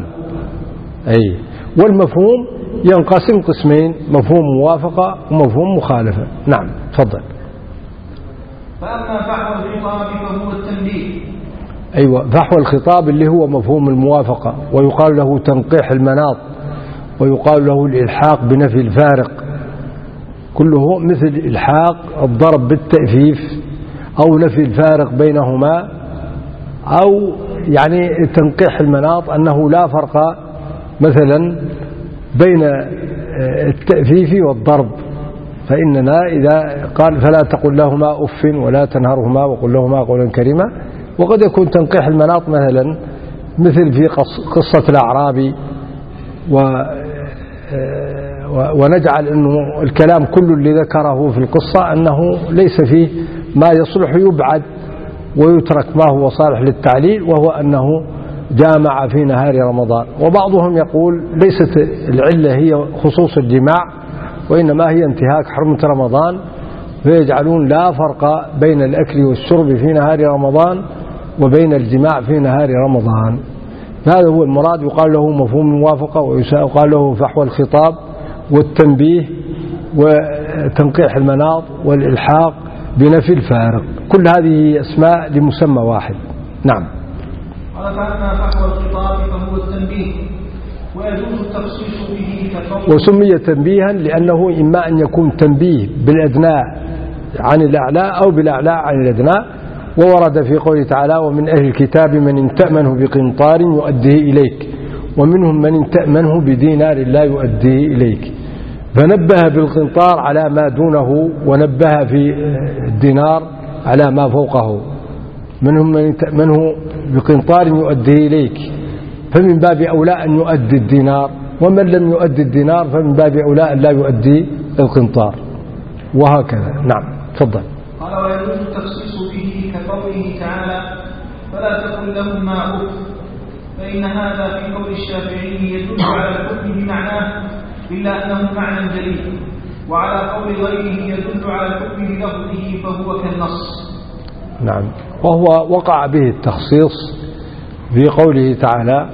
والمفهوم ينقسم قسمين: مفهوم موافقة ومفهوم مخالفة. نعم، تفضل. فأما فحوى الخطاب فهو التنبيه. أيوة، فحوى الخطاب اللي هو مفهوم الموافقة، ويقال له تنقيح المناط، ويقال له الإلحاق بنفي الفارق. كله مثل إلحاق الضرب بالتأفيف أو نفي الفارق بينهما، أو يعني تنقيح المناط أنه لا فرق مثلا بين التأفيف والضرب. فإننا إذا قال: فلا تقل لهما أف ولا تنهرهما وقل لهما قولا كريما. وقد يكون تنقيح المناط مثلا مثل في قصة الأعرابي، ونجعل أنه الكلام كله اللي ذكره في القصة أنه ليس فيه ما يصلح يبعد، ويترك ما هو صالح للتعليل، وهو أنه جامع في نهار رمضان. وبعضهم يقول ليست العلة هي خصوص الجماع، وإنما هي انتهاك حرمة رمضان، فيجعلون لا فرق بين الأكل والشرب في نهار رمضان وبين الجماع في نهار رمضان. هذا هو المراد، يقال له مفهوم الموافقة، ويقال له فحوى الخطاب والتنبيه وتنقيح المناط والإلحاق بنفي الفارق. كل هذه أسماء لمسمى واحد. نعم. قال: فأما فحوى الخطاب فهو التنبيه، ويجوز التخصيص به كفر. وسمي تنبيها لأنه إما أن يكون تنبيه بالأدنى عن الأعلى أو بالأعلى عن الأدنى. وورد في قوله تعالى: ومن أهل الكتاب من إن تأمنه بقنطار يؤديه إليك ومنهم من إن تأمنه بدينار لا يؤديه إليك. فنبه بالقنطار على ما دونه، ونبه في الدينار على ما فوقه. منهم من إن تأمنه بقنطار يؤديه إليك، فمن باب أولى أن يؤدي الدينار، ومن لم يؤدي الدينار فمن باب أولى أن لا يؤدي القنطار، وهكذا. نعم، تفضل. قال: ويجوز التخصيص به كقوله تعالى: فلا تقل لهما أف، فإن هذا في قول الشافعي يدل على الحكم بمعناه إلا أنه معنى جليل، وعلى قول غيره يدل على الحكم بلفظه فهو كالنص. نعم، وهو وقع به التخصيص في قوله تعالى: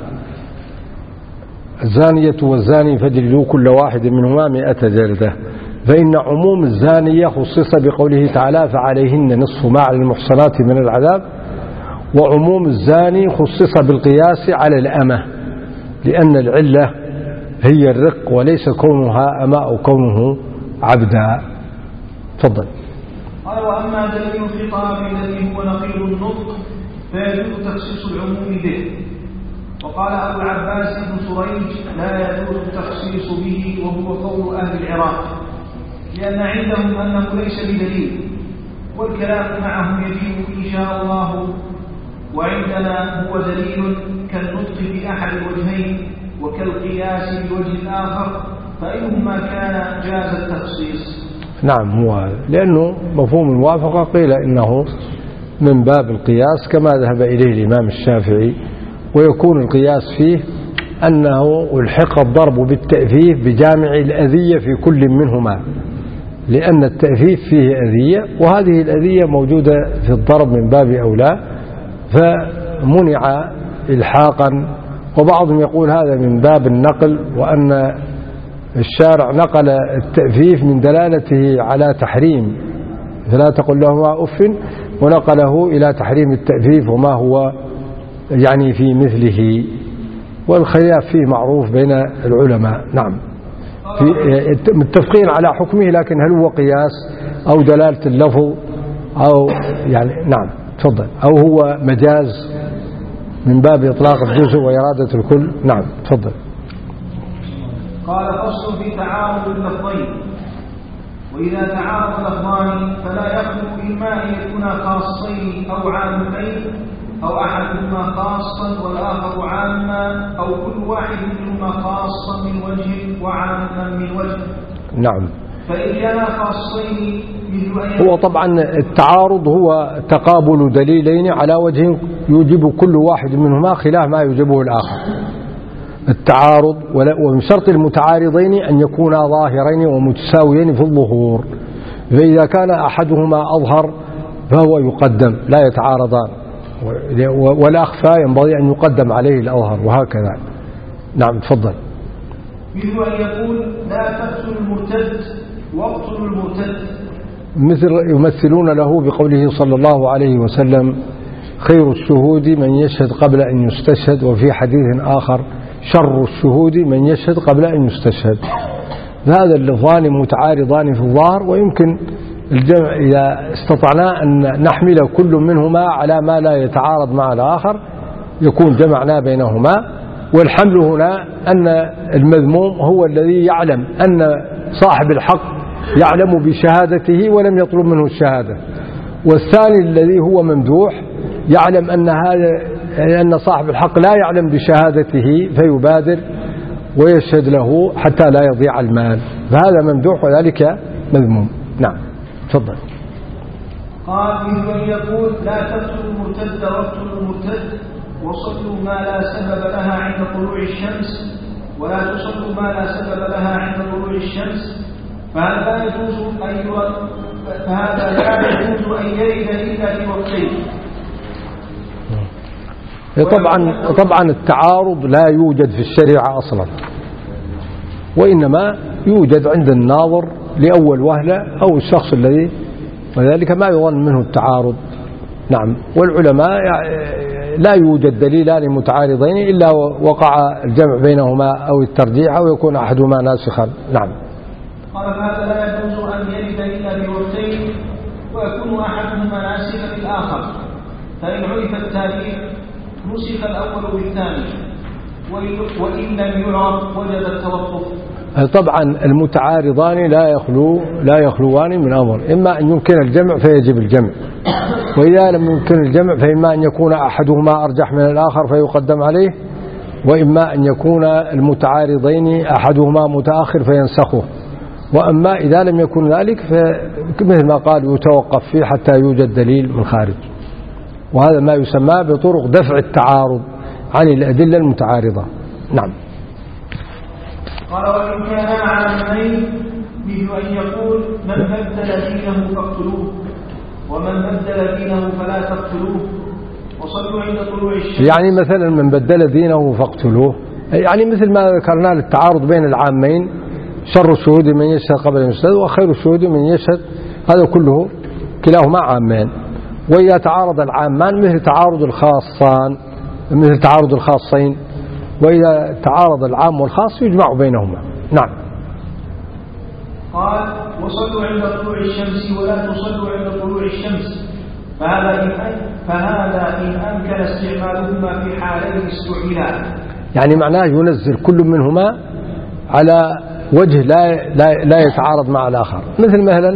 الزانية والزاني فاجلدوا كل واحد منهما 100 جلدة. فإن عموم الزانية خصص بقوله تعالى: فعليهن نصف ما على المحصنات من العذاب. وعموم الزاني خصص بالقياس على الأمة، لأن العلة هي الرق وليس كونها أمة أو كونه عبدا. تفضل. قال: وأما دليل الخطاب الذي هو نقيض النطق فيجوز تخصيص العموم به، وقال أبو العباس بن سريج لا يجوز التخصيص به وهو قول أهل العراق لأن عندهم أنه ليس بدليل والكلام معهم يجيب إن شاء الله وعندنا هو دليل كالنطق بأحد الوجهين وكالقياس بوجه الآخر فإنهما كان جاز التخصيص. نعم هو لأنه مفهوم الموافقة قيل إنه من باب القياس كما ذهب إليه الإمام الشافعي ويكون القياس فيه أنه الحق الضرب بالتأفيف بجامع الأذية في كل منهما لأن التأفيف فيه أذية وهذه الأذية موجودة في الضرب من باب أولى فمنع إلحاقا. وبعضهم يقول هذا من باب النقل وأن الشارع نقل التأفيف من دلالته على تحريم فلا تقل لهما أف ونقله إلى تحريم التأفيف وما هو يعني في مثله والخلاف فيه معروف بين العلماء. نعم متفقين على حكمه لكن هل هو قياس أو دلالة اللفظ أو يعني نعم تفضل أو هو مجاز من باب إطلاق الجزء وإرادة الكل. نعم تفضل. قال فصل في تعارض اللفظين وإذا تعارض لفظان فلا يخلو إما أن يكونا خاصين أو عامين أو أحدهما خاصا والآخر عاما أو كل واحد منهما خاصا من وجه وعاما من وجه. نعم فإن كانا خاصين هو طبعا التعارض هو تقابل دليلين على وجه يوجب كل واحد منهما خلاف ما يوجبه الآخر. التعارض ومن شرط المتعارضين أن يكونا ظاهرين ومتساويين في الظهور فإذا كان أحدهما أظهر فهو يقدم لا يتعارضان والأخفى ينبغي أن يقدم عليه الأظهر وهكذا. نعم تفضل. مثل أن يقول لا تقتل المرتد واقتل المرتد مثل يمثلون له بقوله صلى الله عليه وسلم خير الشهود من يشهد قبل أن يستشهد وفي حديث آخر شر الشهود من يشهد قبل أن يستشهد. هذا اللفظان متعارضان في الظاهر ويمكن الجمع إذا استطعنا أن نحمل كل منهما على ما لا يتعارض مع الآخر يكون جمعنا بينهما. والحمل هنا أن المذموم هو الذي يعلم أن صاحب الحق يعلم بشهادته ولم يطلب منه الشهادة والثاني الذي هو ممدوح يعلم أن صاحب الحق لا يعلم بشهادته فيبادر ويشهد له حتى لا يضيع المال فهذا ممدوح وذلك مذموم. نعم تفضل. قال مثل أن يقول لا تقتلوا المرتد واقتلوا المرتد وصلوا ما لا سبب لها عند طلوع الشمس ولا تصلوا ما لا سبب لها عند طلوع الشمس فهذا لا يجوز أن يرد إلا في وقتين. طبعا التعارض لا يوجد في الشريعة أصلا وإنما يوجد عند الناظر لأول وهلة أو الشخص الذي وذلك ما يظن منه التعارض. نعم والعلماء لا يوجد دليلان متعارضين إلا وقع الجمع بينهما أو الترجيح أو يكون أحدهما ناسخا. نعم. قال فهذا لا يجوز أن يرد إلا بوقتين ويكون أحدهما ناسخا للآخر فإن عرف التاريخ نسخ الأول بالثاني وإن لم يعرف وجد التوقف. طبعا المتعارضان لا يخلوان من أمر إما أن يمكن الجمع فيجب الجمع وإذا لم يمكن الجمع فإما أن يكون أحدهما أرجح من الآخر فيقدم عليه وإما أن يكون المتعارضين أحدهما متأخر فينسخه وأما إذا لم يكن ذلك فمثل ما قال يتوقف فيه حتى يوجد دليل من خارج وهذا ما يسمى بطرق دفع التعارض عن الأدلة المتعارضة. نعم. قال وإن كان عامين مثل أن يقول من بدل دينه فاقتلوه ومن بدل دينه فلا تقتلوه وصلوا عند طلوع الشمس. يعني مثلا من بدل دينه فاقتلوه يعني مثل ما ذكرنا للتعارض بين العامين شر الشهود من يشهد قبل أن يستشهد وخير الشهود من يشهد هذا كله كلاهما عامان. وإذا تعارض العامان مثل تعارض الخاصين وإذا تعارض العام والخاص يجمع بينهما. نعم. قال وصلوا عند طلوع الشمس ولا تصلوا عند طلوع الشمس فهذا إن أمكن استعمالهما في حالين استعملا. يعني معناه ينزل كل منهما على وجه لا يتعارض مع الآخر. مثلا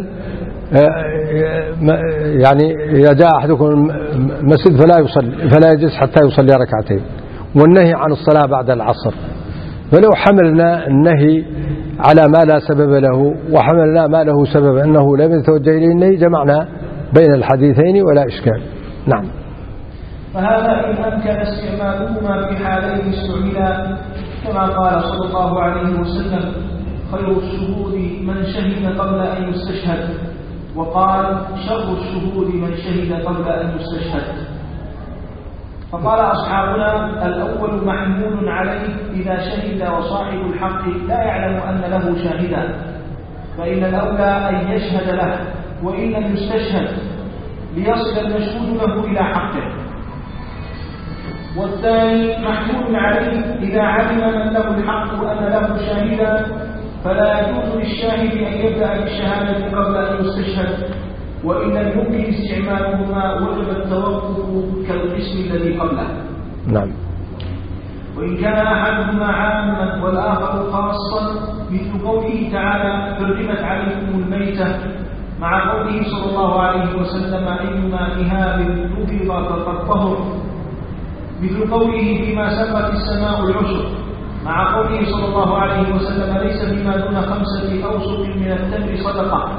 يعني إذا جاء أحدكم المسجد فلا يجلس حتى يصلي ركعتين، والنهي عن الصلاة بعد العصر. فلو حملنا النهي على ما لا سبب له وحملنا ما له سبب أنه لم يتوجه إليه النهي جمعنا بين الحديثين ولا إشكال. نعم. فهذا إن أمكن استعمالهما في حالين استعملا، كما قال صلى الله عليه وسلم: خير الشهود من شهد قبل أن يستشهد، وقال: شر الشهود من شهد قبل أن يستشهد. فقال أصحابنا: الأول محمول عليه إذا شهد وصاحب الحق لا يعلم أن له شاهدا، فإن الأولى أن يشهد له وإن لم يستشهد ليصل المشهود له إلى حقه. والثاني محمول عليه إذا علم من له الحق أن له شاهدا، فلا يجوز للشاهد أن يبدأ بالشهادة قبل أن يستشهد، وإن لم يمكن استعمالهما وجب التوقف كالقسم الذي قبله. نعم. وإن كان أحدهما عاما والآخر خاصا، مثل قوله تعالى: حرمت عليكم الميتة، مع قوله صلى الله عليه وسلم: أيما إهاب نبض فقد طهر، مثل قوله: فيما سبقت السماء العشر، مع قوله صلى الله عليه وسلم: ليس بما دون 5 أوسق من التمر صدقة.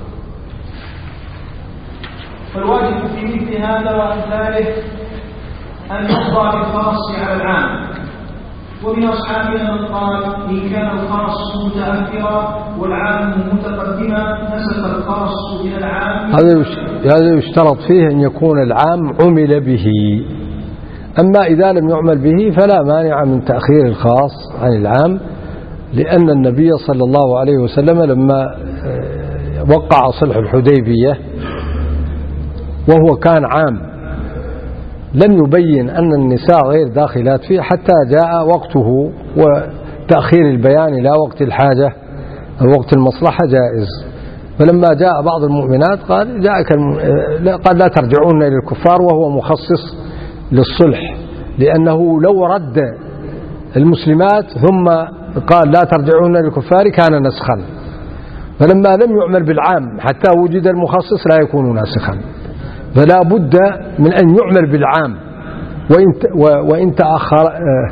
فالواجب في مثل هذا وأمثاله أن يقضى بالخاص على العام. ومن أصحابنا من قال: إن كان الخاص متأخرا والعام متقدما نسخ الخاص إلى العام. هذا يشترط فيه أن يكون العام عمل به، أما إذا لم يعمل به فلا مانع من تأخير الخاص عن العام، لأن النبي صلى الله عليه وسلم لما وقع صلح الحديبية وهو كان عام لم يبين أن النساء غير داخلات فيه حتى جاء وقته، وتأخير البيان إلى وقت الحاجة أو وقت المصلحة جائز. فلما جاء بعض المؤمنات قال لا ترجعون إلى الكفار، وهو مخصص للصلح، لأنه لو رد المسلمات ثم قال لا ترجعون إلى الكفار كان نسخا. فلما لم يعمل بالعام حتى وجد المخصص لا يكون ناسخا، فلا بد من أن يعمل بالعام، وإن تأخر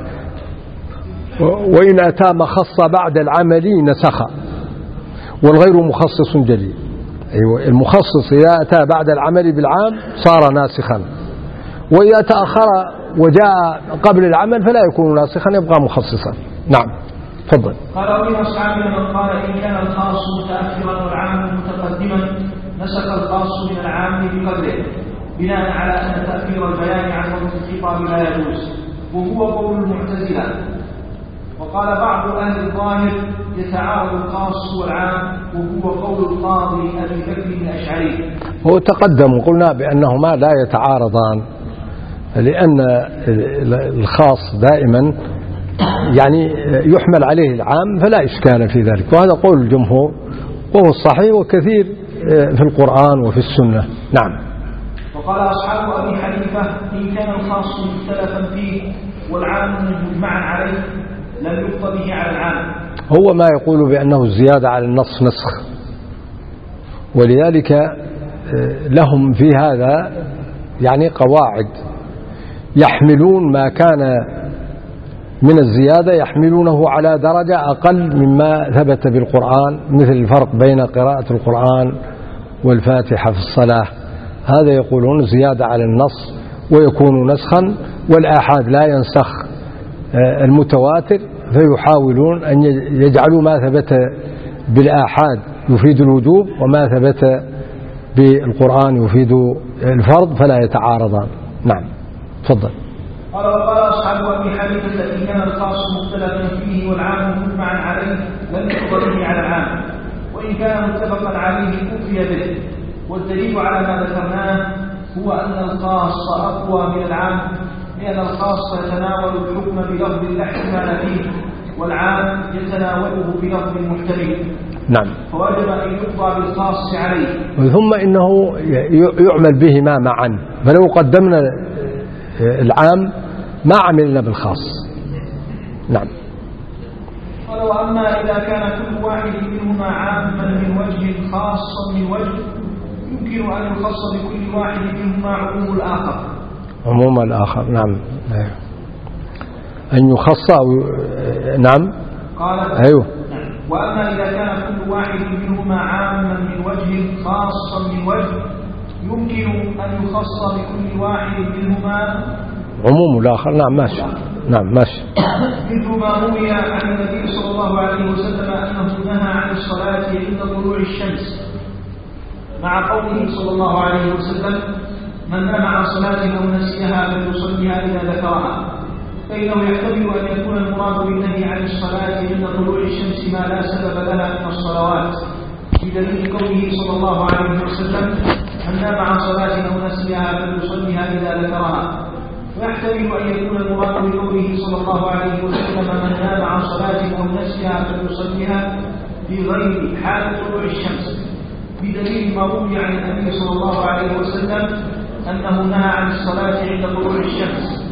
وإن أتى مخص بعد العمل نسخ، والغير مخصص جليل. المخصص إذا أتى بعد العمل بالعام صار ناسخا، وإذا تأخر وجاء قبل العمل فلا يكون ناسخا، يبقى مخصصا. نعم. تفضل. قال: ومن أصحابنا من قال: إن كان الخاص متأخرا والعام متقدما نسخ الخاص من العام بقدره، بناء على أن تأخير البيان عن وقت الخطاب لا يجوز، وهو قول المعتزلة. وقال بعض أهل الظاهر: يتعارض الخاص والعام، وهو قول القاضي أبي بكر الأشعري. هو تقدم وقلنا بأنهما لا يتعارضان، لأن الخاص دائما يعني يحمل عليه العام فلا إشكال في ذلك، وهذا قول الجمهور وهو الصحيح وكثير في القرآن وفي السنة. نعم. وقال أصحاب أبي حنيفة: إن كان الخاص مختلفا فيه والعام مجمعا عليه لم يقضى به على العام. هو ما يقول بأنه الزيادة على النص نسخ، ولذلك لهم في هذا يعني قواعد، يحملون ما كان من الزيادة يحملونه على درجة أقل مما ثبت بالقرآن، مثل الفرق بين قراءة القرآن والفاتحة في الصلاة، هذا يقولون زيادة على النص ويكون نسخا، والآحاد لا ينسخ المتواتر، فيحاولون أن يجعلوا ما ثبت بالآحاد يفيد الوجوب وما ثبت بالقرآن يفيد الفرض، فلا يتعارضان. نعم. تفضل. قال: وقال أصحاب أبي حنيفة: إن كان الخاص مختلفا فيه والعام مجمعا عليه لم يقضى به على العام، وإن كان متفقا عليه كفي به. والدليل على ما ذكرناه هو أن الخاص أقوى من العام، لأن الخاص يتناول الحكم بلفظ لا احتمال فيه، والعام يتناوله بلفظ محتمل. نعم. فوجب أن يقضى بالخاص عليه. ثم إنه يعمل بهما معا، فلو قدمنا العام ما عملنا بالخاص. نعم. قال: وأما إذا كان كل واحد منهما عاما من وجه خاصا من وجه يمكن أن يخص بكل واحد منهما عموم الآخر. عموم الآخر، نعم. أن يخص أو نعم. قال: أيوه. وأما إذا كان كل واحد منهما عاما من وجه خاصا من وجه يمكن أن يخص بكل واحد منهما عموم الآخر. نعم ماشي. نعم ماشي. مثل ما روي عن النبي صلى الله عليه وسلم أنه نهى عن الصلاة عند طلوع الشمس، مع قوله صلى الله عليه وسلم: من نام عن صلاة أو نسيها فليصليها إذا ذكرها. فإنه يحتمل أن يكون المراد بالنهي عن الصلاة عند طلوع الشمس ما لا سبب لها من الصلوات، بدليل قوله صلى الله عليه وسلم: من نام عن صلاة أو نسيها فليصليها إذا ذكرها. ويحتمل أن يكون المراد بقوله صلى الله عليه وسلم: من نام عن صلاة أو نسيها فليصليها في غير حال طلوع الشمس، بدليل ما روي عن النبي صلى الله عليه وسلم أنه نهى عن الصلاة عند طلوع الشمس.